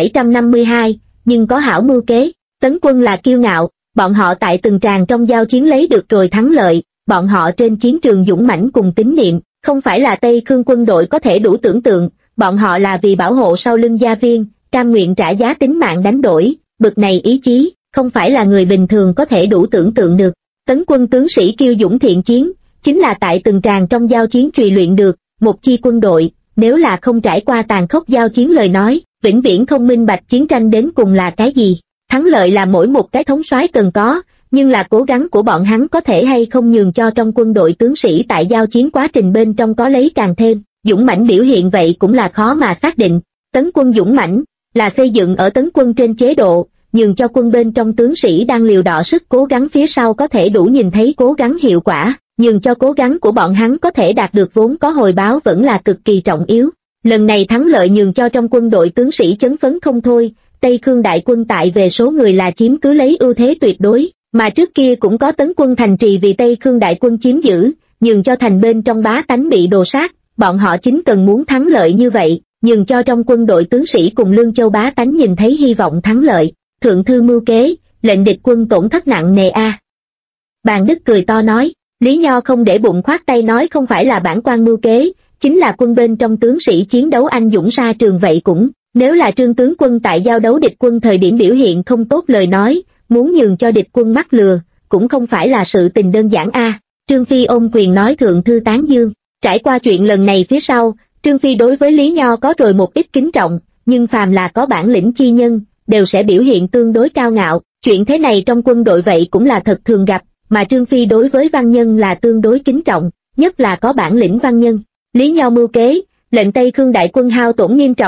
3752, nhưng có hảo mưu kế, Tấn quân là kiêu ngạo, bọn họ tại từng tràng trong giao chiến lấy được rồi thắng lợi, bọn họ trên chiến trường dũng mãnh cùng tín niệm, không phải là Tây Khương quân đội có thể đủ tưởng tượng, bọn họ là vì bảo hộ sau lưng gia viên, cam nguyện trả giá tính mạng đánh đổi, bực này ý chí, không phải là người bình thường có thể đủ tưởng tượng được. Tấn quân tướng sĩ kiêu dũng thiện chiến, chính là tại từng tràng trong giao chiến trì luyện được, một chi quân đội, nếu là không trải qua tàn khốc giao chiến lời nói, vĩnh viễn không minh bạch chiến tranh đến cùng là cái gì. Thắng lợi là mỗi một cái thống soái cần có, nhưng là cố gắng của bọn hắn có thể hay không nhường cho trong quân đội tướng sĩ tại giao chiến quá trình bên trong có lấy càng thêm dũng mãnh biểu hiện, vậy cũng là khó mà xác định. Tấn quân dũng mãnh là xây dựng ở tấn quân trên chế độ, nhường cho quân bên trong tướng sĩ đang liều đọ sức cố gắng phía sau có thể đủ nhìn thấy cố gắng hiệu quả, nhường cho cố gắng của bọn hắn có thể đạt được vốn có hồi báo vẫn là cực kỳ trọng yếu. Lần này thắng lợi nhường cho trong quân đội tướng sĩ chấn phấn không thôi, Tây Khương đại quân tại về số người là chiếm cứ lấy ưu thế tuyệt đối, mà trước kia cũng có tấn quân thành trì vì Tây Khương đại quân chiếm giữ, nhường cho thành bên trong bá tánh bị đồ sát, bọn họ chính cần muốn thắng lợi như vậy, nhường cho trong quân đội tướng sĩ cùng Lương Châu bá tánh nhìn thấy hy vọng thắng lợi. Thượng thư mưu kế, lệnh địch quân tổn thất nặng nề a. Bàn Đức cười to nói, Lý Nho không để bụng khoát tay nói không phải là bản quan mưu kế, chính là quân bên trong tướng sĩ chiến đấu anh dũng xa trường vậy cũng, nếu là Trương tướng quân tại giao đấu địch quân thời điểm biểu hiện không tốt lời nói, muốn nhường cho địch quân mắc lừa, cũng không phải là sự tình đơn giản a. Trương Phi ôm quyền nói thượng thư tán dương, trải qua chuyện lần này phía sau, Trương Phi đối với Lý Nho có rồi một ít kính trọng, nhưng phàm là có bản lĩnh chi nhân, đều sẽ biểu hiện tương đối cao ngạo, chuyện thế này trong quân đội vậy cũng là thật thường gặp, mà Trương Phi đối với văn nhân là tương đối kính trọng, nhất là có bản lĩnh văn nhân. Lý Nho mưu kế, lệnh Tây Khương đại quân hao tổn nghiêm trọng,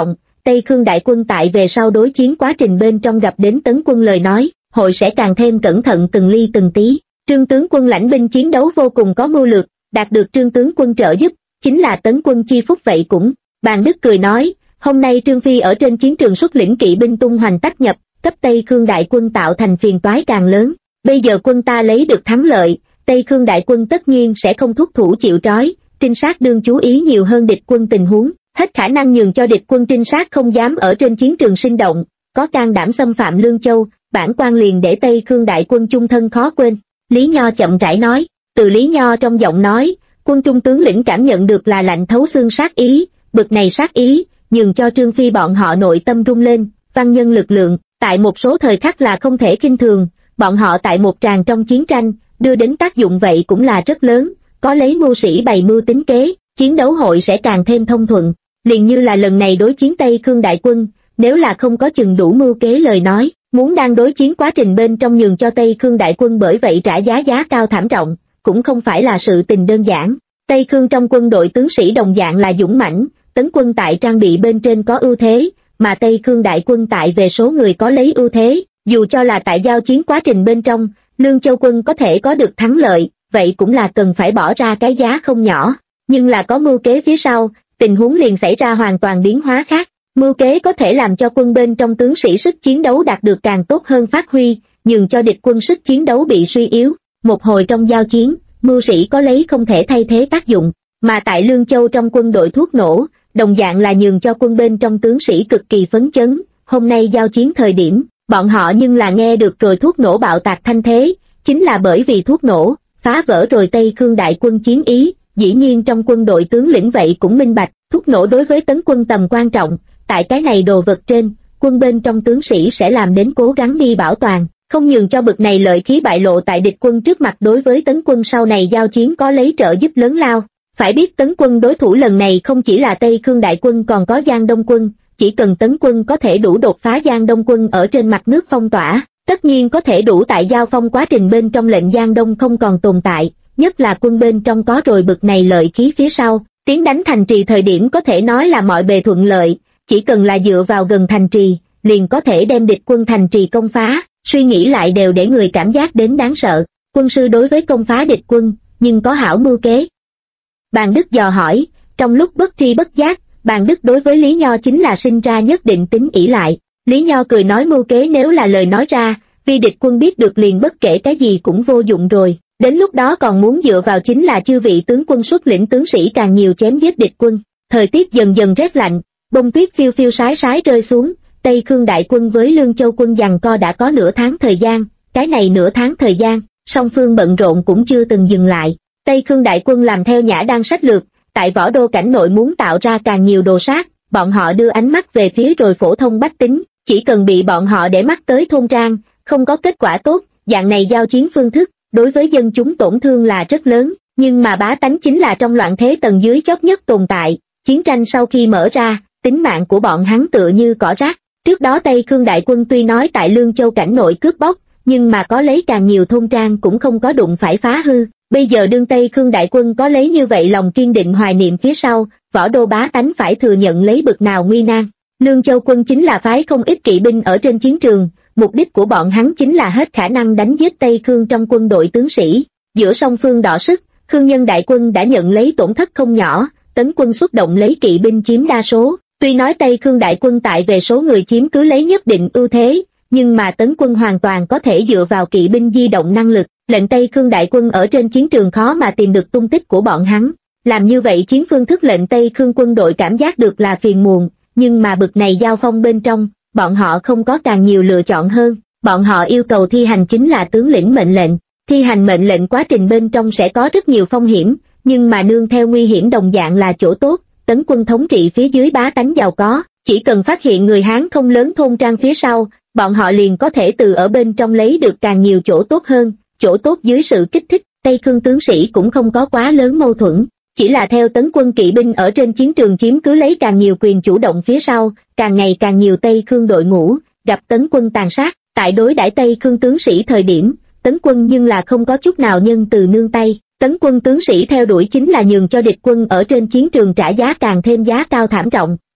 Tây Khương đại quân tại về sau đối chiến quá trình bên trong gặp đến Tấn quân lời nói, hội sẽ càng thêm cẩn thận từng ly từng tí. Trương tướng quân lãnh binh chiến đấu vô cùng có mưu lược, đạt được Trương tướng quân trợ giúp, chính là Tấn quân chi phúc vậy cũng. Bàn Đức cười nói, hôm nay Trương Phi ở trên chiến trường xuất lĩnh kỵ binh tung hoành tách nhập, cấp Tây Khương đại quân tạo thành phiền toái càng lớn. Bây giờ quân ta lấy được thắng lợi, Tây Khương đại quân tất nhiên sẽ không thúc thủ chịu trói, trinh sát đương chú ý nhiều hơn địch quân tình huống, hết khả năng nhường cho địch quân trinh sát không dám ở trên chiến trường sinh động, có can đảm xâm phạm Lương Châu, bản quan liền để Tây Khương đại quân chung thân khó quên. Lý Nho chậm rãi nói, từ Lý Nho trong giọng nói, quân trung tướng lĩnh cảm nhận được là lạnh thấu xương sát ý, bực này sát ý, nhường cho Trương Phi bọn họ nội tâm rung lên, văn nhân lực lượng, tại một số thời khắc là không thể kinh thường, bọn họ tại một tràng trong chiến tranh, đưa đến tác dụng vậy cũng là rất lớn, có lấy mưu sĩ bày mưu tính kế, chiến đấu hội sẽ càng thêm thông thuận, liền như là lần này đối chiến Tây Khương đại quân, nếu là không có chừng đủ mưu kế lời nói, muốn đang đối chiến quá trình bên trong nhường cho Tây Khương đại quân bởi vậy trả giá cao thảm trọng, cũng không phải là sự tình đơn giản. Tây Khương trong quân đội tướng sĩ đồng dạng là dũng mãnh, Tấn quân tại trang bị bên trên có ưu thế, mà Tây Khương đại quân tại về số người có lấy ưu thế, dù cho là tại giao chiến quá trình bên trong, Lương Châu quân có thể có được thắng lợi, vậy cũng là cần phải bỏ ra cái giá không nhỏ, nhưng là có mưu kế phía sau, tình huống liền xảy ra hoàn toàn biến hóa khác. Mưu kế có thể làm cho quân bên trong tướng sĩ sức chiến đấu đạt được càng tốt hơn phát huy, nhường cho địch quân sức chiến đấu bị suy yếu. Một hồi trong giao chiến, mưu sĩ có lấy không thể thay thế tác dụng, mà tại Lương Châu trong quân đội thuốc nổ, đồng dạng là nhường cho quân bên trong tướng sĩ cực kỳ phấn chấn. Hôm nay giao chiến thời điểm, bọn họ nhưng là nghe được rồi thuốc nổ bạo tạc thanh thế, chính là bởi vì thuốc nổ, phá vỡ rồi Tây Khương đại quân chiến ý, dĩ nhiên trong quân đội tướng lĩnh vậy cũng minh bạch, thuốc nổ đối với tấn quân tầm quan trọng. Tại cái này đồ vật trên, quân bên trong tướng sĩ sẽ làm đến cố gắng đi bảo toàn, không nhường cho bực này lợi khí bại lộ tại địch quân trước mặt. Đối với tấn quân sau này giao chiến có lấy trợ giúp lớn lao. Phải biết tấn quân đối thủ lần này không chỉ là Tây Khương đại quân còn có Giang Đông quân, chỉ cần tấn quân có thể đủ đột phá Giang Đông quân ở trên mặt nước phong tỏa, tất nhiên có thể đủ tại giao phong quá trình bên trong lệnh Giang Đông không còn tồn tại, nhất là quân bên trong có rồi bực này lợi khí phía sau, tiến đánh thành trì thời điểm có thể nói là mọi bề thuận lợi. Chỉ cần là dựa vào gần thành trì, liền có thể đem địch quân thành trì công phá, suy nghĩ lại đều để người cảm giác đến đáng sợ. Quân sư đối với công phá địch quân, nhưng có hảo mưu kế. Bàn Đức dò hỏi, trong lúc bất tri bất giác, Bàn Đức đối với Lý Nho chính là sinh ra nhất định tính ỷ lại. Lý Nho cười nói mưu kế nếu là lời nói ra, vì địch quân biết được liền bất kể cái gì cũng vô dụng rồi. Đến lúc đó còn muốn dựa vào chính là chư vị tướng quân xuất lĩnh tướng sĩ càng nhiều chém giết địch quân. Thời tiết dần dần rét lạnh. Bông tuyết phiêu phiêu sái sái rơi xuống, Tây Khương đại quân với Lương Châu quân giằng co đã có nửa tháng thời gian, cái này nửa tháng thời gian, song phương bận rộn cũng chưa từng dừng lại. Tây Khương đại quân làm theo Nhã Đan sách lược, tại Võ Đô cảnh nội muốn tạo ra càng nhiều đồ sát, bọn họ đưa ánh mắt về phía rồi phổ thông bách tính, chỉ cần bị bọn họ để mắt tới thôn trang, không có kết quả tốt, dạng này giao chiến phương thức, đối với dân chúng tổn thương là rất lớn, nhưng mà bá tánh chính là trong loạn thế tầng dưới chót nhất tồn tại, chiến tranh sau khi mở ra, tính mạng của bọn hắn tựa như cỏ rác. Trước đó Tây Khương đại quân tuy nói tại Lương Châu cảnh nội cướp bóc, nhưng mà có lấy càng nhiều thôn trang cũng không có đụng phải phá hư. Bây giờ đương Tây Khương đại quân có lấy như vậy lòng kiên định hoài niệm phía sau, Võ Đô bá tánh phải thừa nhận lấy bực nào nguy nan. Lương Châu quân chính là phái không ít kỵ binh ở trên chiến trường, mục đích của bọn hắn chính là hết khả năng đánh giết Tây Khương trong quân đội tướng sĩ. Giữa song phương đọ sức, Khương Nhân đại quân đã nhận lấy tổn thất không nhỏ, tấn quân xuất động lấy kỵ binh chiếm đa số. Tuy nói Tây Khương đại quân tại về số người chiếm cứ lấy nhất định ưu thế, nhưng mà tấn quân hoàn toàn có thể dựa vào kỵ binh di động năng lực, lệnh Tây Khương đại quân ở trên chiến trường khó mà tìm được tung tích của bọn hắn. Làm như vậy chiến phương thức lệnh Tây Khương quân đội cảm giác được là phiền muộn, nhưng mà bực này giao phong bên trong, bọn họ không có càng nhiều lựa chọn hơn, bọn họ yêu cầu thi hành chính là tướng lĩnh mệnh lệnh. Thi hành mệnh lệnh quá trình bên trong sẽ có rất nhiều phong hiểm, nhưng mà nương theo nguy hiểm đồng dạng là chỗ tốt. Tấn quân thống trị phía dưới bá tánh giàu có, chỉ cần phát hiện người Hán không lớn thôn trang phía sau, bọn họ liền có thể từ ở bên trong lấy được càng nhiều chỗ tốt hơn. Chỗ tốt dưới sự kích thích, Tây Khương tướng sĩ cũng không có quá lớn mâu thuẫn, chỉ là theo tấn quân kỵ binh ở trên chiến trường chiếm cứ lấy càng nhiều quyền chủ động phía sau, càng ngày càng nhiều Tây Khương đội ngũ gặp tấn quân tàn sát. Tại đối đãi Tây Khương tướng sĩ thời điểm, tấn quân nhưng là không có chút nào nhân từ nương tay. Tấn quân tướng sĩ theo đuổi chính là nhường cho địch quân ở trên chiến trường trả giá càng thêm giá cao thảm trọng,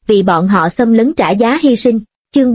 vì bọn họ xâm lấn trả giá hy sinh. Chương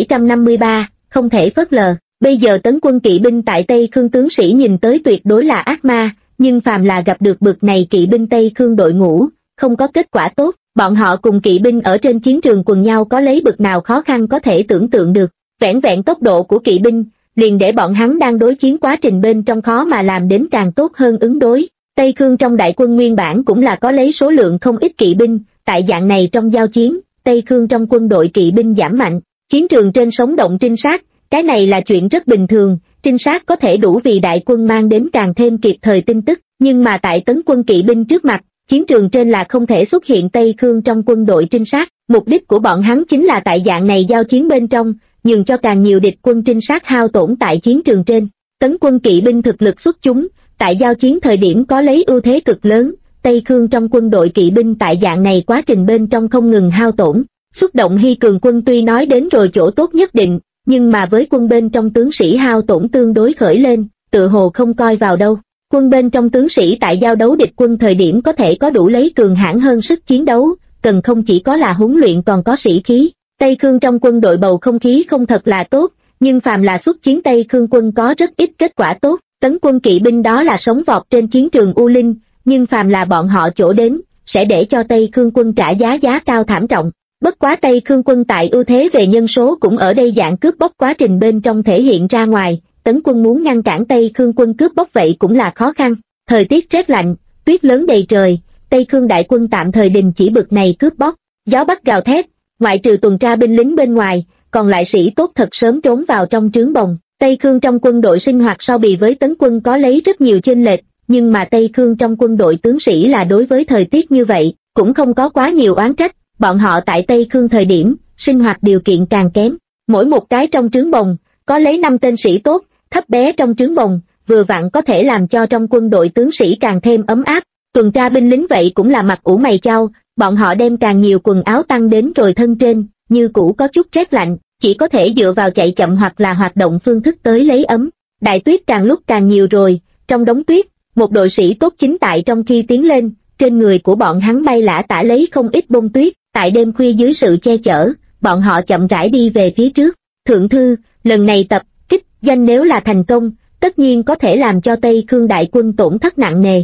3753, không thể phớt lờ. Bây giờ tấn quân kỵ binh tại Tây Khương tướng sĩ nhìn tới tuyệt đối là ác ma, nhưng phàm là gặp được bực này kỵ binh Tây Khương đội ngũ, không có kết quả tốt. Bọn họ cùng kỵ binh ở trên chiến trường quần nhau có lấy bực nào khó khăn có thể tưởng tượng được. Vẻn vẹn tốc độ của kỵ binh, liền để bọn hắn đang đối chiến quá trình bên trong khó mà làm đến càng tốt hơn ứng đối. Tây Khương trong đại quân nguyên bản cũng là có lấy số lượng không ít kỵ binh, tại dạng này trong giao chiến, Tây Khương trong quân đội kỵ binh giảm mạnh. Chiến trường trên sống động trinh sát, cái này là chuyện rất bình thường, trinh sát có thể đủ vì đại quân mang đến càng thêm kịp thời tin tức, nhưng mà tại tấn quân kỵ binh trước mặt, chiến trường trên là không thể xuất hiện Tây Khương trong quân đội trinh sát. Mục đích của bọn hắn chính là tại dạng này giao chiến bên trong, nhường cho càng nhiều địch quân trinh sát hao tổn tại chiến trường trên. Tấn quân kỵ binh thực lực xuất chúng, tại giao chiến thời điểm có lấy ưu thế cực lớn, Tây Khương trong quân đội kỵ binh tại dạng này quá trình bên trong không ngừng hao tổn. Xúc động Hy Cường quân tuy nói đến rồi chỗ tốt nhất định, nhưng mà với quân bên trong tướng sĩ hao tổn tương đối khởi lên, tự hồ không coi vào đâu. Quân bên trong tướng sĩ tại giao đấu địch quân thời điểm có thể có đủ lấy cường hãn hơn sức chiến đấu, cần không chỉ có là huấn luyện còn có sĩ khí. Tây Khương trong quân đội bầu không khí không thật là tốt, nhưng phàm là xuất chiến Tây Khương quân có rất ít kết quả tốt. Tấn quân kỵ binh đó là sống vọt trên chiến trường U Linh, nhưng phàm là bọn họ chỗ đến, sẽ để cho Tây Khương quân trả giá cao thảm trọng. Bất quá Tây Khương quân tại ưu thế về nhân số cũng ở đây dạng cướp bóc quá trình bên trong thể hiện ra ngoài, tấn quân muốn ngăn cản Tây Khương quân cướp bóc vậy cũng là khó khăn. Thời tiết rét lạnh, tuyết lớn đầy trời, Tây Khương đại quân tạm thời đình chỉ bực này cướp bóc, gió bắc gào thét, ngoại trừ tuần tra binh lính bên ngoài, còn lại sĩ tốt thật sớm trốn vào trong trướng bồng. Tây Khương trong quân đội sinh hoạt so bì với tấn quân có lấy rất nhiều chênh lệch, nhưng mà Tây Khương trong quân đội tướng sĩ là đối với thời tiết như vậy, cũng không có quá nhiều oán trách, bọn họ tại Tây Khương thời điểm, sinh hoạt điều kiện càng kém. Mỗi một cái trong trướng bồng, có lấy 5 tên sĩ tốt, thấp bé trong trướng bồng, vừa vặn có thể làm cho trong quân đội tướng sĩ càng thêm ấm áp. Tuần tra binh lính vậy cũng là mặt ủ mày chau, bọn họ đem càng nhiều quần áo tăng đến rồi thân trên, như cũ có chút rét lạnh, chỉ có thể dựa vào chạy chậm hoặc là hoạt động phương thức tới lấy ấm. Đại tuyết càng lúc càng nhiều rồi, trong đống tuyết, một đội sĩ tốt chính tại trong khi tiến lên, trên người của bọn hắn bay lả tả lấy không ít bông tuyết, tại đêm khuya dưới sự che chở, bọn họ chậm rãi đi về phía trước. Thượng thư, lần này tập kích doanh nếu là thành công, tất nhiên có thể làm cho Tây Khương đại quân tổn thất nặng nề.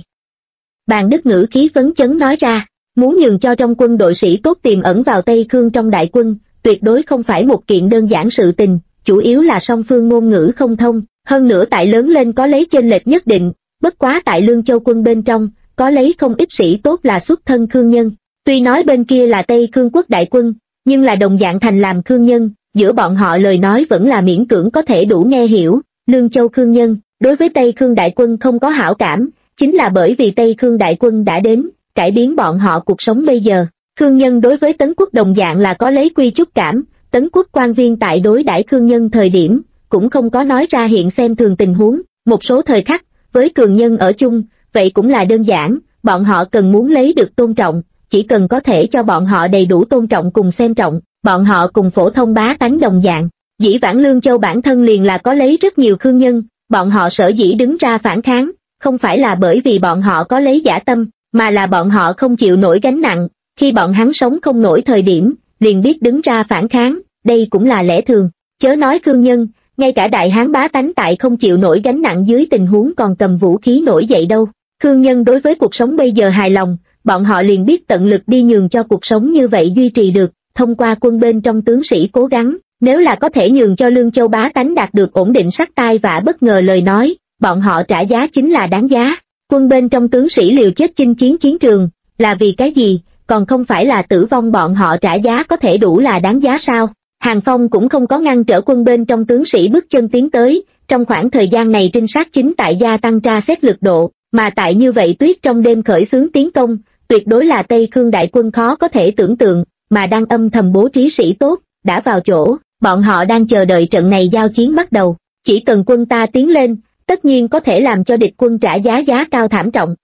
Bàn Đức ngữ khí phấn chấn nói ra, muốn nhường cho trong quân đội sĩ tốt tiềm ẩn vào Tây Khương trong đại quân, tuyệt đối không phải một kiện đơn giản sự tình, chủ yếu là song phương ngôn ngữ không thông, hơn nữa tại lớn lên có lấy chênh lệch nhất định, bất quá tại Lương Châu quân bên trong, có lấy không ít sĩ tốt là xuất thân Khương nhân. Tuy nói bên kia là Tây Khương quốc đại quân, nhưng là đồng dạng thành làm Khương nhân, giữa bọn họ lời nói vẫn là miễn cưỡng có thể đủ nghe hiểu. Lương Châu Khương nhân, đối với Tây Khương đại quân không có hảo cảm, chính là bởi vì Tây Khương đại quân đã đến, cải biến bọn họ cuộc sống bây giờ. Khương nhân đối với Tấn quốc đồng dạng là có lấy quy chúc cảm, Tấn quốc quan viên tại đối đãi Khương nhân thời điểm, cũng không có nói ra hiện xem thường tình huống, một số thời khắc, với cường nhân ở chung, vậy cũng là đơn giản, bọn họ cần muốn lấy được tôn trọng, chỉ cần có thể cho bọn họ đầy đủ tôn trọng cùng xem trọng, bọn họ cùng phổ thông bá tánh đồng dạng. Dĩ vãng Lương Châu bản thân liền là có lấy rất nhiều Khương nhân, bọn họ sở dĩ đứng ra phản kháng, không phải là bởi vì bọn họ có lấy dã tâm, mà là bọn họ không chịu nổi gánh nặng, khi bọn hắn sống không nổi thời điểm, liền biết đứng ra phản kháng, đây cũng là lẽ thường. Chớ nói Khương nhân, ngay cả đại hán bá tánh tại không chịu nổi gánh nặng dưới tình huống còn cầm vũ khí nổi dậy đâu. Khương nhân đối với cuộc sống bây giờ hài lòng, bọn họ liền biết tận lực đi nhường cho cuộc sống như vậy duy trì được, thông qua quân bên trong tướng sĩ cố gắng, nếu là có thể nhường cho Lương Châu bá tánh đạt được ổn định sắc tai vạ bất ngờ lời nói, bọn họ trả giá chính là đáng giá. Quân bên trong tướng sĩ liều chết chinh chiến chiến trường, là vì cái gì, còn không phải là tử vong bọn họ trả giá có thể đủ là đáng giá sao? Hàng Phong cũng không có ngăn trở quân bên trong tướng sĩ bước chân tiến tới, trong khoảng thời gian này trinh sát chính tại gia tăng tra xét lực độ, mà tại như vậy tuyết trong đêm khởi xướng tiến công, tuyệt đối là Tây Khương đại quân khó có thể tưởng tượng, mà đang âm thầm bố trí sĩ tốt, đã vào chỗ, bọn họ đang chờ đợi trận này giao chiến bắt đầu, chỉ cần quân ta tiến lên, tất nhiên có thể làm cho địch quân trả giá cao thảm trọng.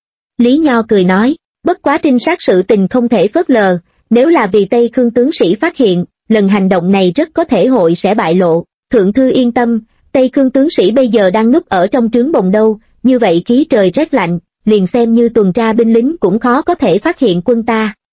Lý Nho cười nói, bất quá trinh sát sự tình không thể phớt lờ, nếu là vì Tây Khương tướng sĩ phát hiện, lần hành động này rất có thể hội sẽ bại lộ. Thượng thư yên tâm, Tây Khương tướng sĩ bây giờ đang núp ở trong trướng bồng đâu, như vậy khí trời rét lạnh, liền xem như tuần tra binh lính cũng khó có thể phát hiện quân ta.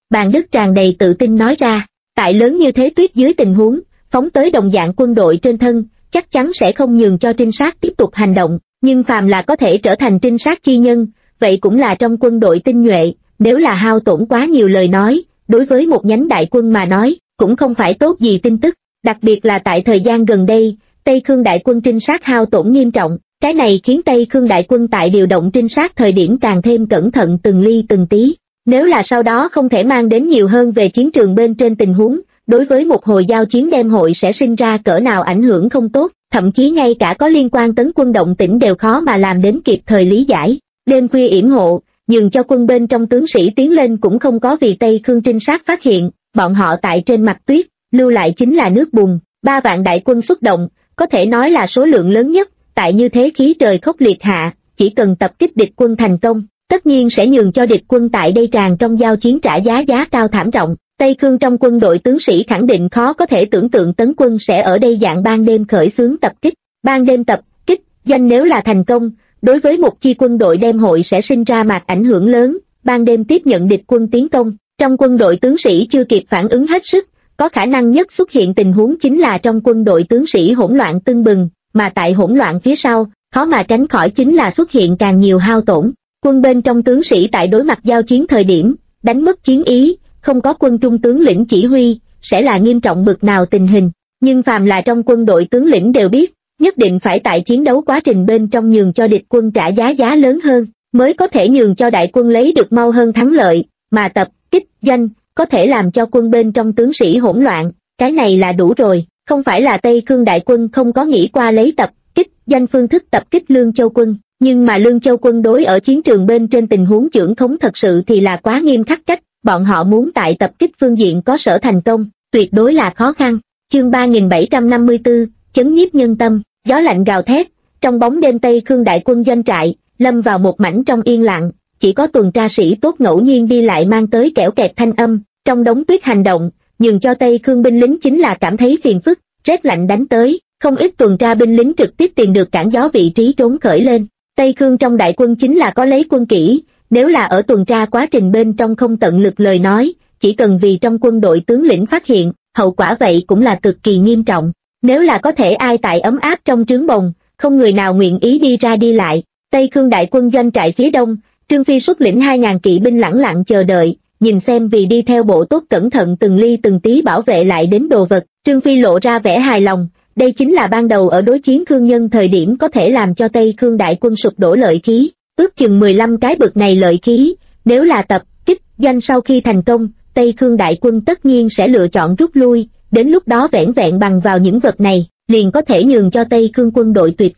Bàn Đức tràn đầy tự tin nói ra, tại lớn như thế tuyết dưới tình huống, phóng tới đồng dạng quân đội trên thân, chắc chắn sẽ không nhường cho trinh sát tiếp tục hành động, nhưng phàm là có thể trở thành trinh sát chi nhân, vậy cũng là trong quân đội tinh nhuệ, nếu là hao tổn quá nhiều lời nói, đối với một nhánh đại quân mà nói, cũng không phải tốt gì tin tức, đặc biệt là tại thời gian gần đây, Tây Khương đại quân trinh sát hao tổn nghiêm trọng, cái này khiến Tây Khương đại quân tại điều động trinh sát thời điểm càng thêm cẩn thận từng ly từng tí. Nếu là sau đó không thể mang đến nhiều hơn về chiến trường bên trên tình huống, đối với một hồi giao chiến đêm hội sẽ sinh ra cỡ nào ảnh hưởng không tốt, thậm chí ngay cả có liên quan tấn quân động tĩnh đều khó mà làm đến kịp thời lý giải. Đêm khuya yểm hộ, nhường cho quân bên trong tướng sĩ tiến lên cũng không có vì Tây Khương trinh sát phát hiện, bọn họ tại trên mặt tuyết, lưu lại chính là nước bùn, 3 vạn đại quân xuất động, có thể nói là số lượng lớn nhất, tại như thế khí trời khốc liệt hạ, chỉ cần tập kích địch quân thành công, tất nhiên sẽ nhường cho địch quân tại đây tràn trong giao chiến trả giá cao thảm trọng. Tây Khương trong quân đội tướng sĩ khẳng định khó có thể tưởng tượng tấn quân sẽ ở đây dạng ban đêm khởi xướng tập kích. Ban đêm tập kích doanh nếu là thành công, đối với một chi quân đội đêm hội sẽ sinh ra mạc ảnh hưởng lớn. Ban đêm tiếp nhận địch quân tiến công, trong quân đội tướng sĩ chưa kịp phản ứng hết sức, có khả năng nhất xuất hiện tình huống chính là trong quân đội tướng sĩ hỗn loạn tưng bừng, mà tại hỗn loạn phía sau, khó mà tránh khỏi chính là xuất hiện càng nhiều hao tổn. Quân bên trong tướng sĩ tại đối mặt giao chiến thời điểm, đánh mất chiến ý, không có quân trung tướng lĩnh chỉ huy, sẽ là nghiêm trọng bực nào tình hình. Nhưng phàm là trong quân đội tướng lĩnh đều biết, nhất định phải tại chiến đấu quá trình bên trong nhường cho địch quân trả giá lớn hơn, mới có thể nhường cho đại quân lấy được mau hơn thắng lợi, mà tập kích doanh có thể làm cho quân bên trong tướng sĩ hỗn loạn, cái này là đủ rồi. Không phải là Tây Khương đại quân không có nghĩ qua lấy tập kích doanh phương thức tập kích Lương Châu quân, nhưng mà Lương Châu quân đối ở chiến trường bên trên tình huống chưởng thống thật sự thì là quá nghiêm khắc cách, bọn họ muốn tại tập kích phương diện có sở thành công, tuyệt đối là khó khăn. Chương 3754, chấn nhiếp nhân tâm, gió lạnh gào thét, trong bóng đêm Tây Khương đại quân doanh trại, lâm vào một mảnh trong yên lặng, chỉ có tuần tra sĩ tốt ngẫu nhiên đi lại mang tới kẽo kẹt thanh âm, trong đống tuyết hành động, nhường cho Tây Khương binh lính chính là cảm thấy phiền phức, rét lạnh đánh tới, không ít tuần tra binh lính trực tiếp tìm được cản gió vị trí trốn khởi lên. Tây Khương trong đại quân chính là có lấy quân kỹ, nếu là ở tuần tra quá trình bên trong không tận lực lời nói, chỉ cần vì trong quân đội tướng lĩnh phát hiện, hậu quả vậy cũng là cực kỳ nghiêm trọng. Nếu là có thể ai tại ấm áp trong trướng bồng, không người nào nguyện ý đi ra đi lại. Tây Khương đại quân doanh trại phía đông, Trương Phi xuất lĩnh 2.000 kỵ binh lẳng lặng chờ đợi, nhìn xem vì đi theo bộ tốt cẩn thận từng ly từng tí bảo vệ lại đến đồ vật, Trương Phi lộ ra vẻ hài lòng, đây chính là ban đầu ở đối chiến Khương Nhân thời điểm có thể làm cho Tây Khương đại quân sụp đổ lợi khí, ước chừng 15 cái bực này lợi khí, nếu là tập kích doanh sau khi thành công, Tây Khương đại quân tất nhiên sẽ lựa chọn rút lui, đến lúc đó vẻn vẹn bằng vào những vật này, liền có thể nhường cho Tây Khương quân đội tuyệt